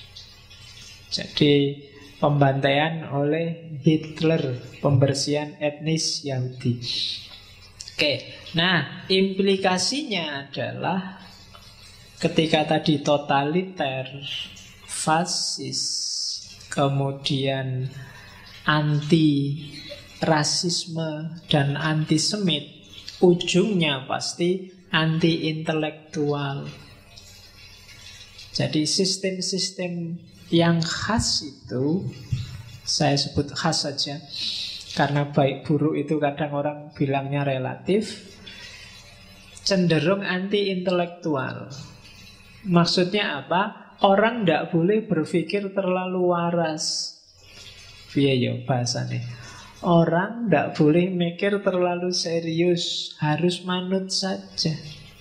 Jadi pembantaian oleh Hitler, pembersihan etnis Yahudi. Oke, nah implikasinya adalah ketika tadi totaliter, fasis, kemudian anti rasisme dan antisemit, ujungnya pasti anti intelektual. Jadi sistem-sistem yang khas itu, saya sebut khas saja, karena baik buruk itu kadang orang bilangnya relatif, cenderung anti intelektual. Maksudnya apa? Orang tidak boleh berpikir terlalu waras. Iya bahasanya. Orang tidak boleh mikir terlalu serius, harus manut saja.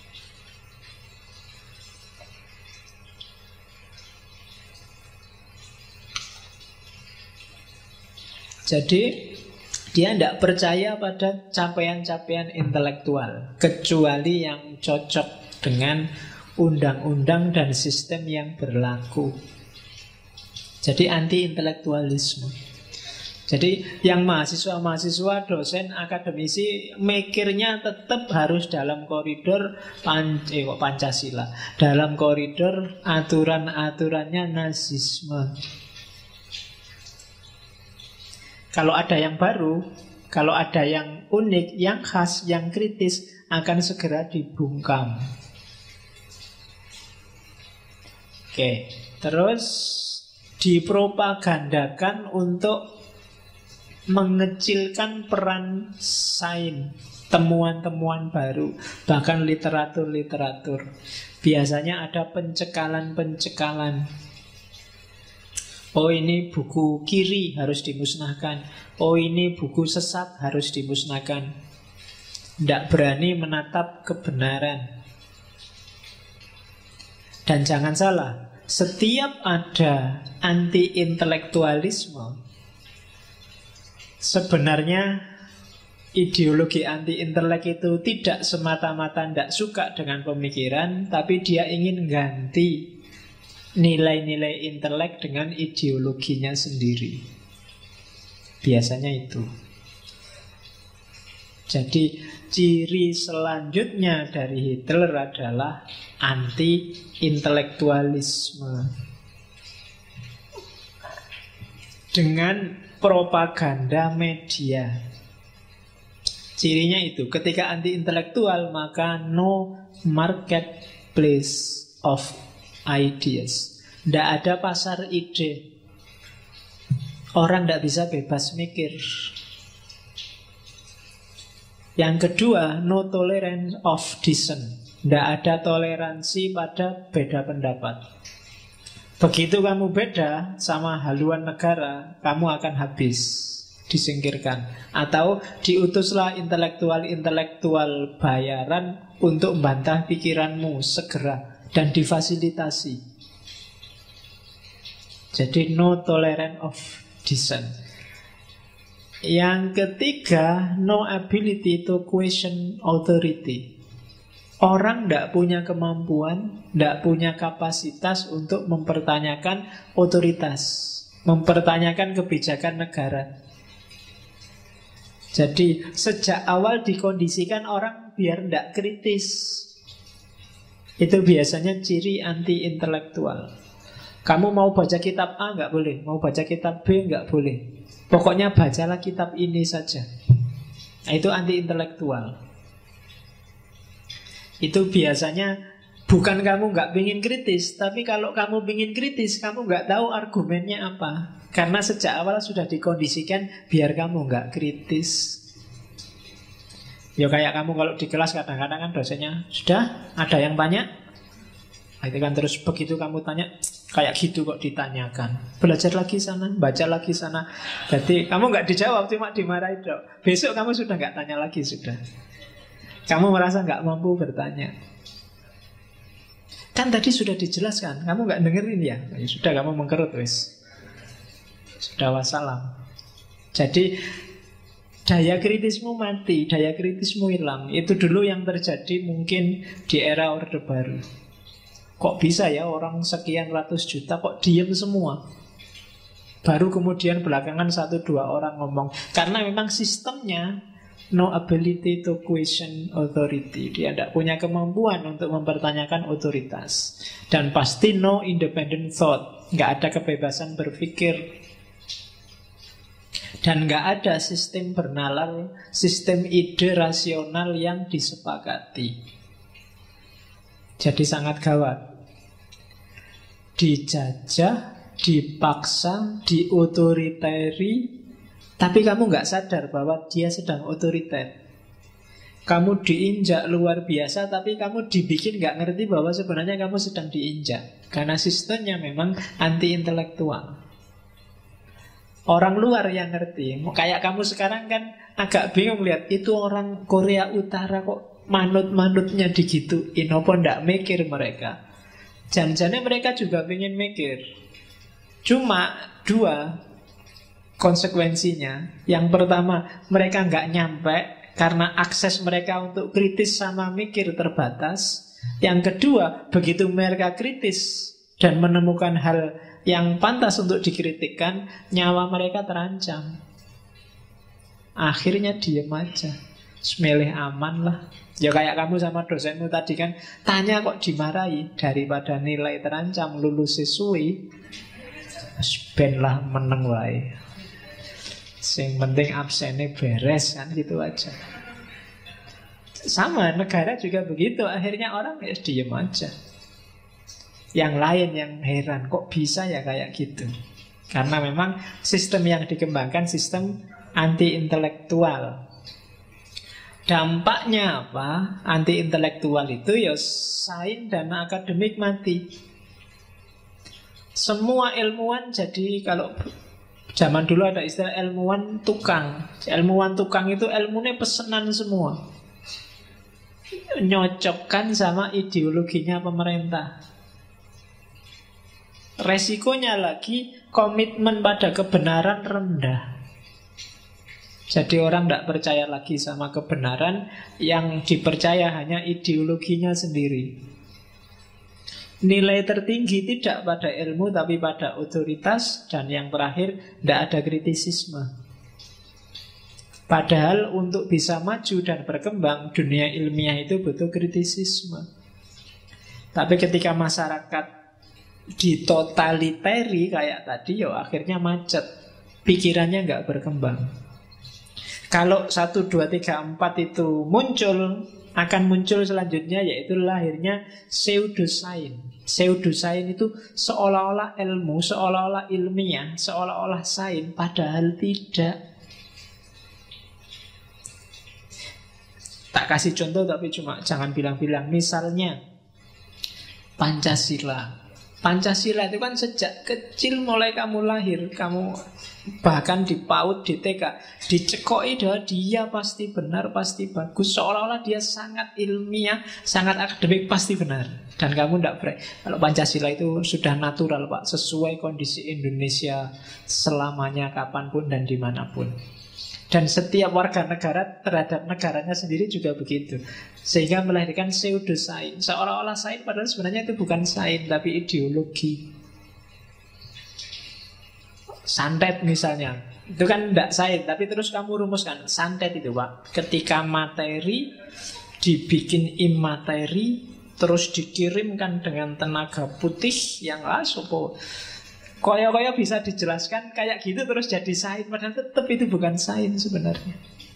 Jadi dia tidak percaya pada capaian-capaian intelektual, kecuali yang cocok dengan undang-undang dan sistem yang berlaku. Jadi anti-intelektualisme. Jadi yang mahasiswa-mahasiswa, dosen, akademisi mikirnya tetap harus dalam koridor Pancasila, dalam koridor aturan-aturannya Nazisme. Kalau ada yang baru, kalau ada yang unik, yang khas, yang kritis, akan segera dibungkam. Oke, terus dipropagandakan untuk mengecilkan peran sains, temuan-temuan baru, bahkan literatur-literatur. Biasanya ada pencekalan-pencekalan. Oh ini buku kiri harus dimusnahkan. Oh ini buku sesat harus dimusnahkan. Tidak berani menatap kebenaran. Dan jangan salah, setiap ada anti-intelektualisme, sebenarnya ideologi anti-intelek itu tidak semata-mata tidak suka dengan pemikiran, tapi dia ingin ganti nilai-nilai intelek dengan ideologinya sendiri. Biasanya itu. Jadi ciri selanjutnya dari Hitler adalah anti-intelektualisme dengan propaganda media. Cirinya itu, ketika anti-intelektual maka no marketplace of ideas. Tidak ada pasar ide. Orang tidak bisa bebas mikir. Yang kedua, no tolerance of dissent. Tidak ada toleransi pada beda pendapat. Begitu kamu beda sama haluan negara, kamu akan habis, disingkirkan. Atau diutuslah intelektual-intelektual bayaran untuk membantah pikiranmu segera dan difasilitasi. Jadi no tolerance of dissent. Yang ketiga, no ability to question authority. Orang tidak punya kemampuan, tidak punya kapasitas untuk mempertanyakan otoritas, mempertanyakan kebijakan negara. Jadi sejak awal dikondisikan orang biar tidak kritis. Itu biasanya ciri anti-intelektual. Kamu mau baca kitab A nggak boleh, mau baca kitab B nggak boleh. Pokoknya bacalah kitab ini saja. Nah, itu anti-intelektual. Itu biasanya bukan kamu nggak ingin kritis, tapi kalau kamu ingin kritis, kamu nggak tahu argumennya apa. Karena sejak awal sudah dikondisikan biar kamu nggak kritis. Ya kayak kamu kalau di kelas kadang-kadang kan dosennya, sudah ada yang tanya? Nah, itu kan terus begitu kamu tanya, kayak gitu kok ditanyakan. Belajar lagi sana, baca lagi sana. Jadi kamu nggak dijawab, cuma dimarahin dong. Besok kamu sudah nggak tanya lagi sudah. Kamu merasa nggak mampu bertanya. Kan tadi sudah dijelaskan, kamu nggak dengerin ya? Ya sudah, kamu mengkerut wis. Sudah wassalam. Jadi daya kritismu mati, daya kritismu hilang. Itu dulu yang terjadi mungkin di era Orde Baru. Kok bisa ya orang sekian ratus juta kok diem semua? Baru kemudian belakangan 1-2 orang ngomong. Karena memang sistemnya no ability to question authority. Dia tidak punya kemampuan untuk mempertanyakan otoritas. Dan pasti no independent thought. Nggak ada kebebasan berpikir. Dan nggak ada sistem bernalar, sistem ide rasional yang disepakati. Jadi sangat gawat. Dijajah, dipaksa, diotoriteri, tapi kamu nggak sadar bahwa dia sedang otoriter. Kamu diinjak luar biasa, tapi kamu dibikin nggak ngerti bahwa sebenarnya kamu sedang diinjak. Karena sistemnya memang anti-intelektual. Orang luar yang ngerti. Kayak kamu sekarang kan agak bingung lihat, itu orang Korea Utara kok manut-manutnya digituin, apa ndak mikir mereka. Jangan-jangan mereka juga pengen mikir. Cuma 2 konsekuensinya. Yang pertama, mereka nggak nyampe karena akses mereka untuk kritis sama mikir terbatas. Yang kedua, begitu mereka kritis dan menemukan hal yang pantas untuk dikritikkan, nyawa mereka terancam. Akhirnya diem aja, semeleh aman lah. Ya kayak kamu sama dosenmu tadi kan, tanya kok dimarahi. Daripada nilai terancam, lulus sesuai, ben lah meneng wae. Sing penting absennya beres kan, gitu aja. Sama negara juga begitu. Akhirnya orang ya diem aja. Yang lain yang heran, kok bisa ya kayak gitu. Karena memang sistem yang dikembangkan sistem anti-intelektual. Dampaknya apa? Anti-intelektual itu ya sains dan akademik mati. Semua ilmuwan jadi, kalau zaman dulu ada istilah ilmuwan tukang. Ilmuwan tukang itu ilmunya pesenan semua, nyocokkan sama ideologinya pemerintah. Resikonya lagi, komitmen pada kebenaran rendah. Jadi orang tidak percaya lagi sama kebenaran, yang dipercaya hanya ideologinya sendiri. Nilai tertinggi tidak pada ilmu tapi pada otoritas. Dan yang terakhir, tidak ada kritisisme. Padahal untuk bisa maju dan berkembang, dunia ilmiah itu butuh kritisisme. Tapi ketika masyarakat ditotaliteri kayak tadi, ya akhirnya macet, pikirannya nggak berkembang. Kalau 1, 2, 3, 4 itu muncul, akan muncul selanjutnya yaitu lahirnya pseudoscience. Pseudoscience itu seolah-olah ilmu, seolah-olah ilmiah, seolah-olah sains, padahal tidak. Tak kasih contoh tapi cuma jangan bilang-bilang. Misalnya Pancasila. Pancasila itu kan sejak kecil mulai kamu lahir, kamu bahkan di PAUD, di TK, dicekoi bahwa dia pasti benar, pasti bagus, seolah-olah dia sangat ilmiah, sangat akademik, pasti benar. Dan kamu tidak berani. Kalau Pancasila itu sudah natural, Pak, sesuai kondisi Indonesia selamanya, kapanpun dan dimanapun. Dan setiap warga negara terhadap negaranya sendiri juga begitu. Sehingga melahirkan pseudosains. Seolah-olah sains padahal sebenarnya itu bukan sains, tapi ideologi. Santet misalnya, itu kan tidak sains, tapi terus kamu rumuskan. Santet itu Pak, ketika materi dibikin imateri, terus dikirimkan dengan tenaga putih yang sopo koyo-koyo bisa dijelaskan kayak gitu terus jadi sains, padahal tetap itu bukan sains sebenarnya.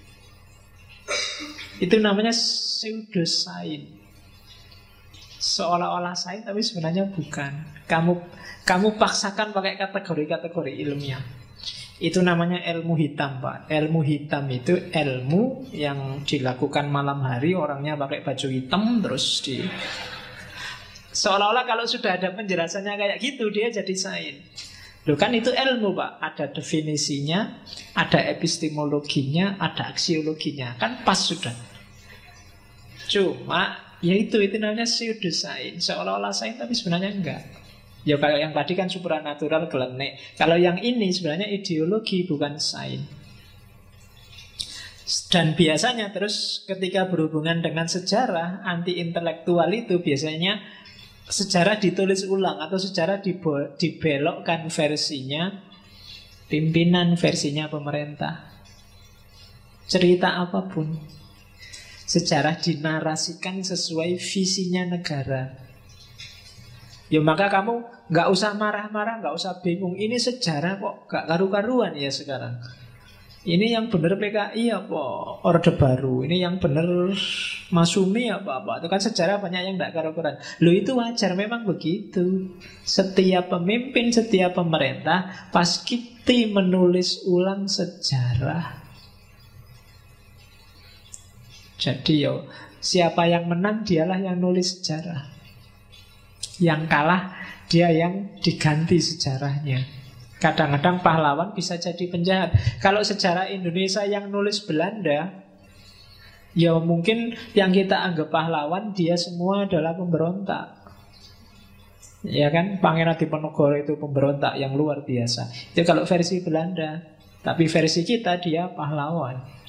Itu namanya pseudosains. Seolah-olah sains tapi sebenarnya bukan. Kamu paksakan pakai kategori-kategori ilmiah. Itu namanya ilmu hitam, Pak. Ilmu hitam itu ilmu yang dilakukan malam hari, orangnya pakai baju hitam terus seolah-olah kalau sudah ada penjelasannya kayak gitu dia jadi sains. Loh kan itu ilmu Pak. Ada definisinya, ada epistemologinya, ada aksiologinya. Kan pas sudah. Cuma ya itu namanya pseudosains. Seolah-olah sains tapi sebenarnya enggak. Ya kalau yang tadi kan supranatural gelenek. Kalau yang ini sebenarnya ideologi bukan sains. Dan biasanya terus ketika berhubungan dengan sejarah anti intelektual itu biasanya sejarah ditulis ulang atau sejarah dibelokkan versinya pimpinan, versinya pemerintah. Cerita apapun sejarah dinarasikan sesuai visinya negara. Ya maka kamu gak usah marah-marah, gak usah bingung. Ini sejarah kok gak karu-karuan ya sekarang. Ini yang benar PKI apa Orde Baru, ini yang benar Masumi apa-apa. Itu kan sejarah banyak yang tidak karu-karuan. Loh itu wajar, memang begitu. Setiap pemimpin, setiap pemerintah pasti menulis ulang sejarah. Jadi siapa yang menang dialah yang nulis sejarah. Yang kalah dia yang diganti sejarahnya. Kadang-kadang pahlawan bisa jadi penjahat. Kalau sejarah Indonesia yang nulis Belanda, ya mungkin yang kita anggap pahlawan dia semua adalah pemberontak. Ya kan, Pangeran Diponegoro itu pemberontak yang luar biasa. Itu kalau versi Belanda. Tapi versi kita dia pahlawan.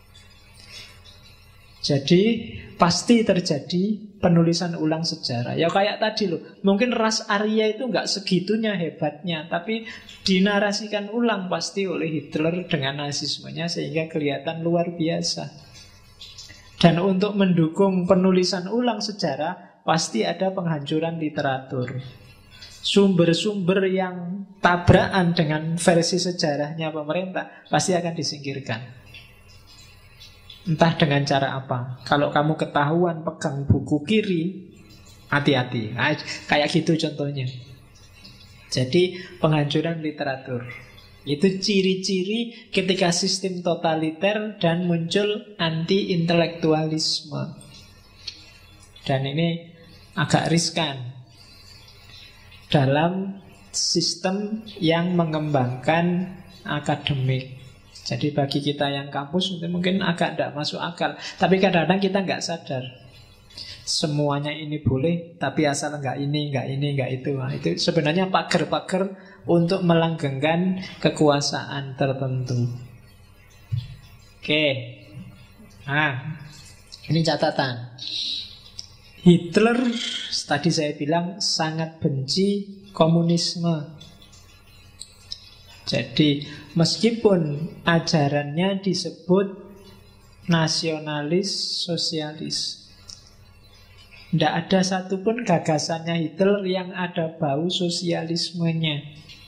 Jadi pasti terjadi penulisan ulang sejarah. Ya kayak tadi loh, mungkin ras Arya itu nggak segitunya hebatnya, tapi dinarasikan ulang pasti oleh Hitler dengan nazismenya sehingga kelihatan luar biasa. Dan untuk mendukung penulisan ulang sejarah pasti ada penghancuran literatur. Sumber-sumber yang tabrakan dengan versi sejarahnya pemerintah pasti akan disingkirkan. Entah dengan cara apa. Kalau kamu ketahuan pegang buku kiri, hati-hati. Nah, kayak gitu contohnya. Jadi penghancuran literatur itu ciri-ciri ketika sistem totaliter dan muncul anti-intelektualisme. Dan ini agak riskan dalam sistem yang mengembangkan akademik. Jadi bagi kita yang kampus mungkin agak tidak masuk akal. Tapi kadang-kadang kita nggak sadar semuanya ini boleh, tapi asal nggak ini, nggak itu. Nah, itu sebenarnya pagar-pagar untuk melanggengkan kekuasaan tertentu. Oke. Nah, ini catatan. Hitler tadi saya bilang sangat benci komunisme. Jadi meskipun ajarannya disebut nasionalis sosialis, tidak ada satupun gagasannya Hitler yang ada bau sosialismenya.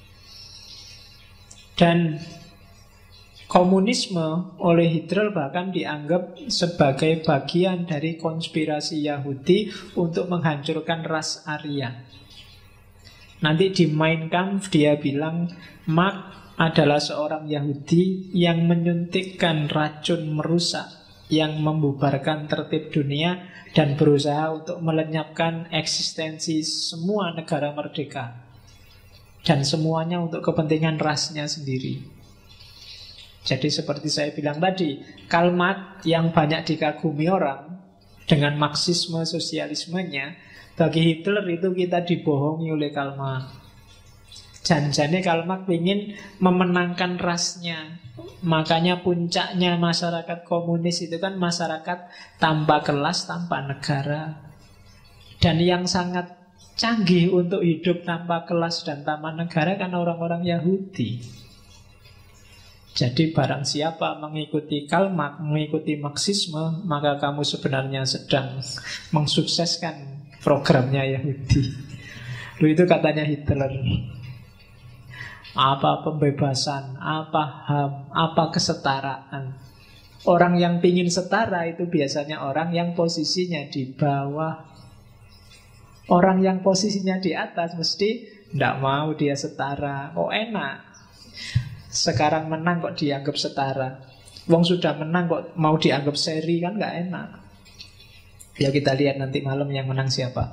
Dan komunisme oleh Hitler bahkan dianggap sebagai bagian dari konspirasi Yahudi untuk menghancurkan ras Arya. Nanti di Mein Kampf dia bilang Marx adalah seorang Yahudi yang menyuntikkan racun merusak, yang membubarkan tertib dunia dan berusaha untuk melenyapkan eksistensi semua negara merdeka. Dan semuanya untuk kepentingan rasnya sendiri. Jadi seperti saya bilang tadi, Karl Marx yang banyak dikagumi orang dengan Marxisme sosialismenya, bagi Hitler itu kita dibohongi oleh Karl Marx. Janjane Karl Marx ingin memenangkan rasnya. Makanya puncaknya masyarakat komunis itu kan masyarakat tanpa kelas, tanpa negara. Dan yang sangat canggih untuk hidup tanpa kelas dan tanpa negara kan orang-orang Yahudi. Jadi barang siapa mengikuti Karl Marx, mengikuti Marxisme, maka kamu sebenarnya sedang mensukseskan programnya Yahudi. Itu katanya Hitler. Apa pembebasan, apa HAM, apa kesetaraan. Orang yang pingin setara itu biasanya orang yang posisinya di bawah. Orang yang posisinya di atas mesti tidak mau dia setara. Kok enak sekarang menang kok dianggap setara. Wong sudah menang kok mau dianggap seri, kan gak enak. Ya kita lihat nanti malam yang menang siapa.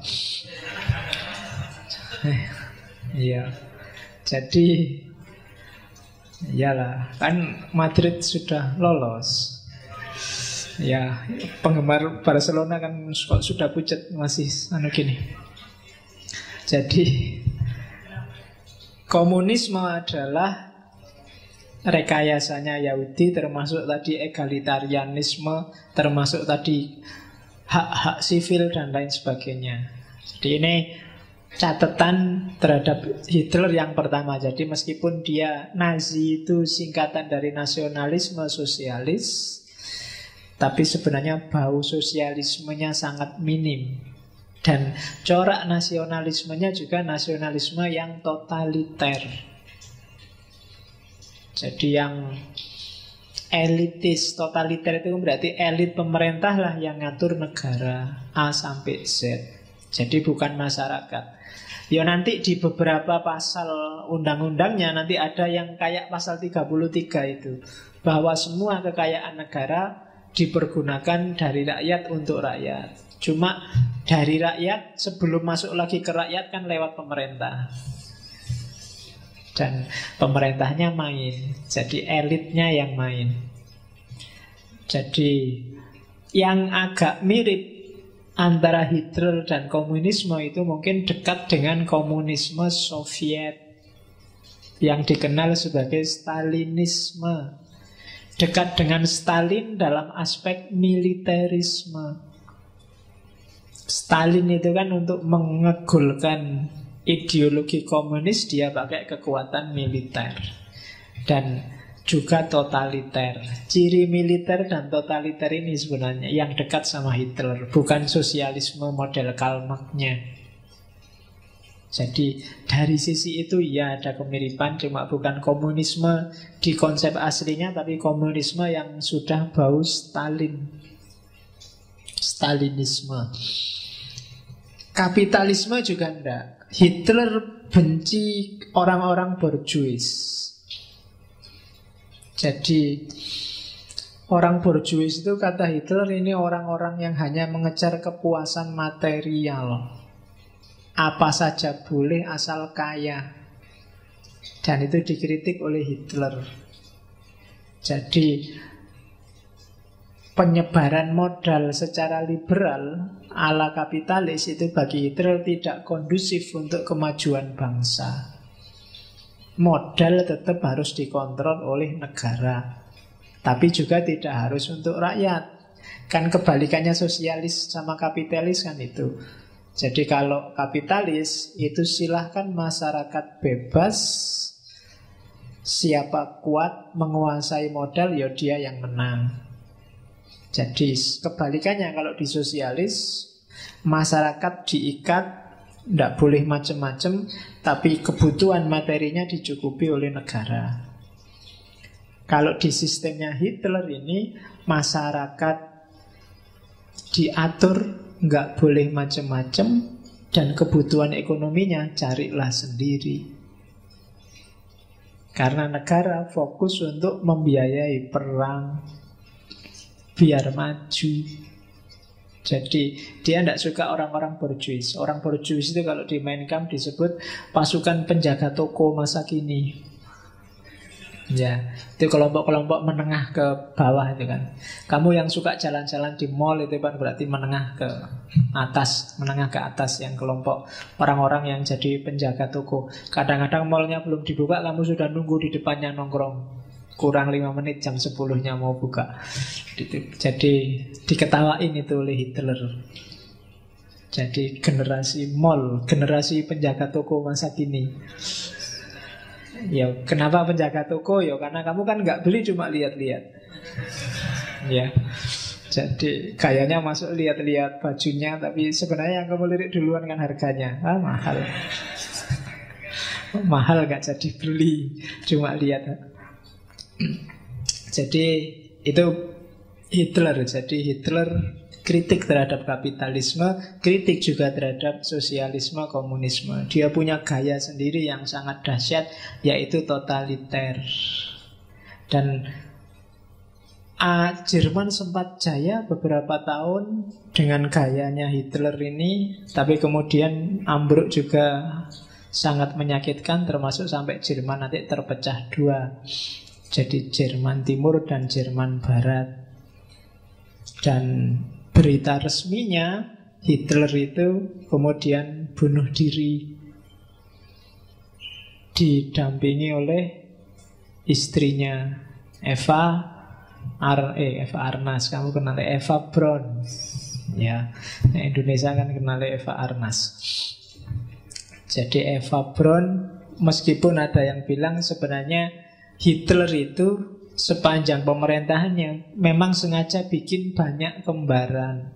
Iya. Jadi iyalah, kan Madrid sudah lolos. Ya, penggemar Barcelona kan kok sudah pucat masih gini. Jadi komunisme adalah rekayasanya Yahudi, termasuk tadi egalitarianisme, termasuk tadi hak-hak sivil dan lain sebagainya. Jadi ini catatan terhadap Hitler yang pertama. Jadi meskipun dia Nazi itu singkatan dari nasionalisme sosialis, tapi sebenarnya bau sosialismenya sangat minim. Dan corak nasionalismenya juga nasionalisme yang totaliter. Jadi yang elitis, totaliter itu berarti elit pemerintah lah yang ngatur negara A sampai Z. Jadi bukan masyarakat. Ya nanti di beberapa pasal undang-undangnya nanti ada yang kayak pasal 33 itu, bahwa semua kekayaan negara dipergunakan dari rakyat untuk rakyat. Cuma dari rakyat sebelum masuk lagi ke rakyat kan lewat pemerintah. Dan pemerintahnya main. Jadi elitnya yang main. Jadi yang agak mirip antara Hitler dan komunisme itu mungkin dekat dengan komunisme Soviet yang dikenal sebagai Stalinisme. Dekat dengan Stalin dalam aspek militerisme. Stalin itu kan untuk mengegulkan ideologi komunis, dia pakai kekuatan militer dan juga totaliter. Ciri militer dan totaliter ini sebenarnya yang dekat sama Hitler, bukan sosialisme model Karl Marx-nya. Jadi dari sisi itu ya ada kemiripan, cuma bukan komunisme di konsep aslinya, tapi komunisme yang sudah bau Stalin. Stalinisme. Kapitalisme juga enggak. Hitler benci orang-orang borjuis. Jadi orang borjuis itu kata Hitler ini orang-orang yang hanya mengejar kepuasan material. Apa saja boleh asal kaya. Dan itu dikritik oleh Hitler. Jadi penyebaran modal secara liberal ala kapitalis itu bagi Hitler tidak kondusif untuk kemajuan bangsa. Modal tetap harus dikontrol oleh negara, tapi juga tidak harus untuk rakyat. Kan kebalikannya sosialis sama kapitalis kan itu. Jadi kalau kapitalis itu silahkan masyarakat bebas, siapa kuat menguasai modal ya dia yang menang. Jadi kebalikannya kalau di sosialis, masyarakat diikat, tidak boleh macam-macam, tapi kebutuhan materinya dicukupi oleh negara. Kalau di sistemnya Hitler ini, masyarakat diatur, nggak boleh macam-macam, dan kebutuhan ekonominya carilah sendiri. Karena negara fokus untuk membiayai perang, biar maju. Jadi dia tidak suka orang-orang borjuis. Orang borjuis itu kalau di Mein Kampf disebut pasukan penjaga toko masa kini. Ya, itu kelompok-kelompok menengah ke bawah itu kan. Kamu yang suka jalan-jalan di mall itu kan berarti menengah ke atas, menengah ke atas, yang kelompok orang-orang yang jadi penjaga toko. Kadang-kadang mallnya belum dibuka, kamu sudah nunggu di depannya nongkrong. Kurang 5 menit, jam 10-nya mau buka. Jadi diketawain itu oleh Hitler. Jadi generasi mall, generasi penjaga toko masa kini. Ya, kenapa penjaga toko? Ya karena kamu kan nggak beli, cuma lihat-lihat. Ya, jadi kayaknya masuk lihat-lihat bajunya, tapi sebenarnya yang kamu lirik duluan kan harganya. Mahal. Mahal nggak jadi beli, cuma lihat. Jadi itu Hitler. Jadi Hitler kritik terhadap kapitalisme, kritik juga terhadap sosialisme, komunisme. Dia punya gaya sendiri yang sangat dahsyat, yaitu totaliter. Dan Jerman sempat jaya beberapa tahun dengan gayanya Hitler ini, tapi kemudian ambruk juga sangat menyakitkan, termasuk sampai Jerman nanti terpecah dua. Jadi Jerman Timur dan Jerman Barat. Dan berita resminya Hitler itu kemudian bunuh diri, didampingi oleh istrinya Eva Arnas. Kamu kenal Eva Braun ya? Nah, Indonesia kan kenal Eva Arnas. Jadi Eva Braun, meskipun ada yang bilang sebenarnya Hitler itu sepanjang pemerintahannya memang sengaja bikin banyak kembaran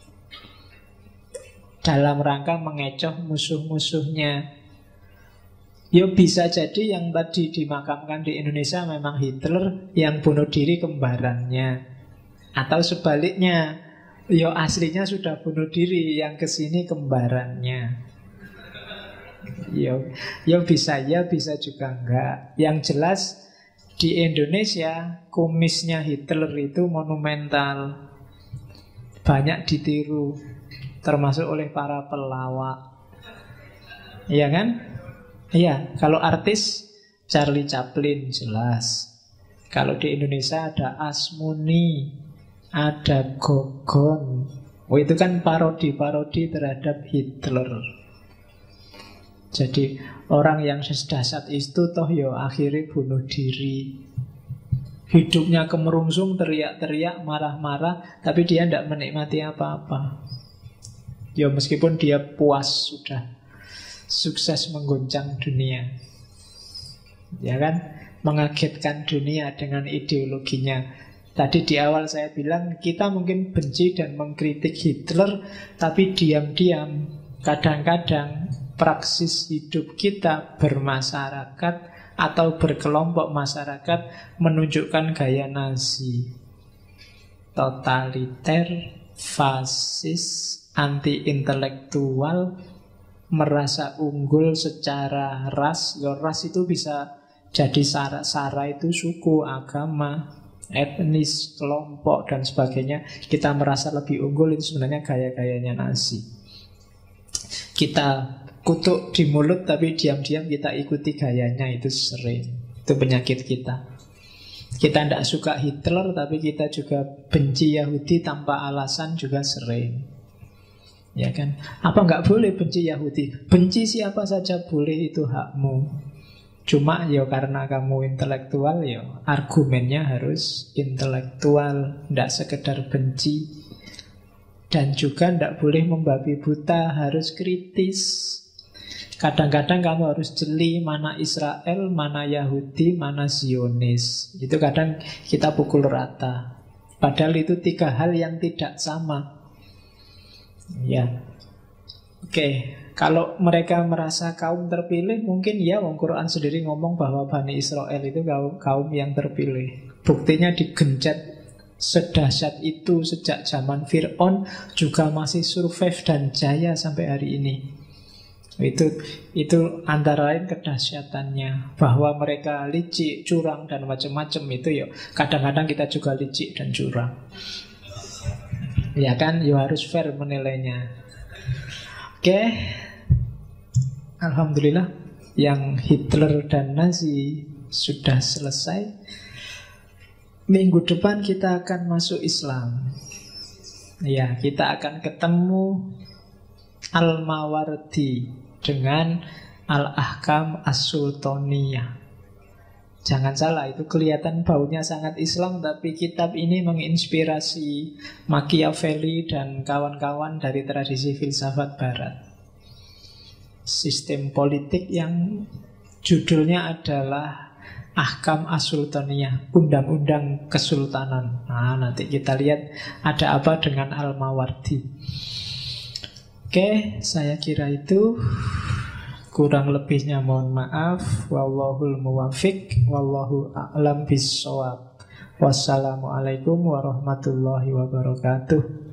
dalam rangka mengecoh musuh-musuhnya. Ya bisa jadi yang tadi dimakamkan di Indonesia memang Hitler, yang bunuh diri kembarannya. Atau sebaliknya, ya aslinya sudah bunuh diri, yang kesini kembarannya. Ya bisa ya, bisa juga enggak. Yang jelas di Indonesia kumisnya Hitler itu monumental, banyak ditiru, termasuk oleh para pelawak. Iya kan? Iya, kalau artis Charlie Chaplin jelas. Kalau di Indonesia ada Asmuni, ada Gogon. Oh, itu kan parodi-parodi terhadap Hitler. Jadi orang yang sedahsyat itu toh ya akhirnya bunuh diri. Hidupnya kemerungsung, teriak-teriak, marah-marah, tapi dia tidak menikmati apa-apa. Ya meskipun dia puas sudah sukses mengguncang dunia, ya kan, mengagetkan dunia dengan ideologinya. Tadi di awal saya bilang kita mungkin benci dan mengkritik Hitler, tapi diam-diam kadang-kadang praksis hidup kita bermasyarakat atau berkelompok masyarakat menunjukkan gaya Nazi, totaliter, fasis, anti-intelektual, merasa unggul secara ras. Ya, ras itu bisa jadi sara itu suku, agama, etnis, kelompok dan sebagainya. Kita merasa lebih unggul, itu sebenarnya gaya-gayanya Nazi. Kita kutuk di mulut tapi diam-diam kita ikuti gayanya, itu sering. Itu penyakit kita. Kita tidak suka Hitler tapi kita juga benci Yahudi tanpa alasan juga sering. Ya kan? Apa nggak boleh benci Yahudi? Benci siapa saja boleh, itu hakmu. Cuma ya karena kamu intelektual, ya argumennya harus intelektual, tidak sekedar benci. Dan juga tidak boleh membabi buta, harus kritis. Kadang-kadang kamu harus jeli mana Israel, mana Yahudi, mana Zionis. Itu kadang kita pukul rata. Padahal itu tiga hal yang tidak sama. Ya, oke. Kalau mereka merasa kaum terpilih, mungkin ya, Quran sendiri ngomong bahwa Bani Israel itu kaum yang terpilih. Buktinya digencet sedahsyat itu sejak zaman Fir'aun, juga masih survive dan jaya sampai hari ini. Itu antara lain kedahsyatannya, bahwa mereka licik, curang dan macam-macam. Itu ya kadang-kadang kita juga licik dan curang. Ya kan, ya harus fair menilainya. Oke. Alhamdulillah yang Hitler dan Nazi sudah selesai. Minggu depan kita akan masuk Islam. Ya, kita akan ketemu Al-Mawardi dengan Al-Ahkam As-Sultaniyah. Jangan salah, itu kelihatan baunya sangat Islam, tapi kitab ini menginspirasi Machiavelli dan kawan-kawan dari tradisi filsafat Barat. Sistem politik yang judulnya adalah Ahkam As-Sultaniyah, undang-undang kesultanan. Nah, nanti kita lihat ada apa dengan Al-Mawardi. Oke, saya kira itu. Kurang lebihnya mohon maaf. Wallahul muwafiq, wallahu a'lam bissawab. Wassalamualaikum warahmatullahi wabarakatuh.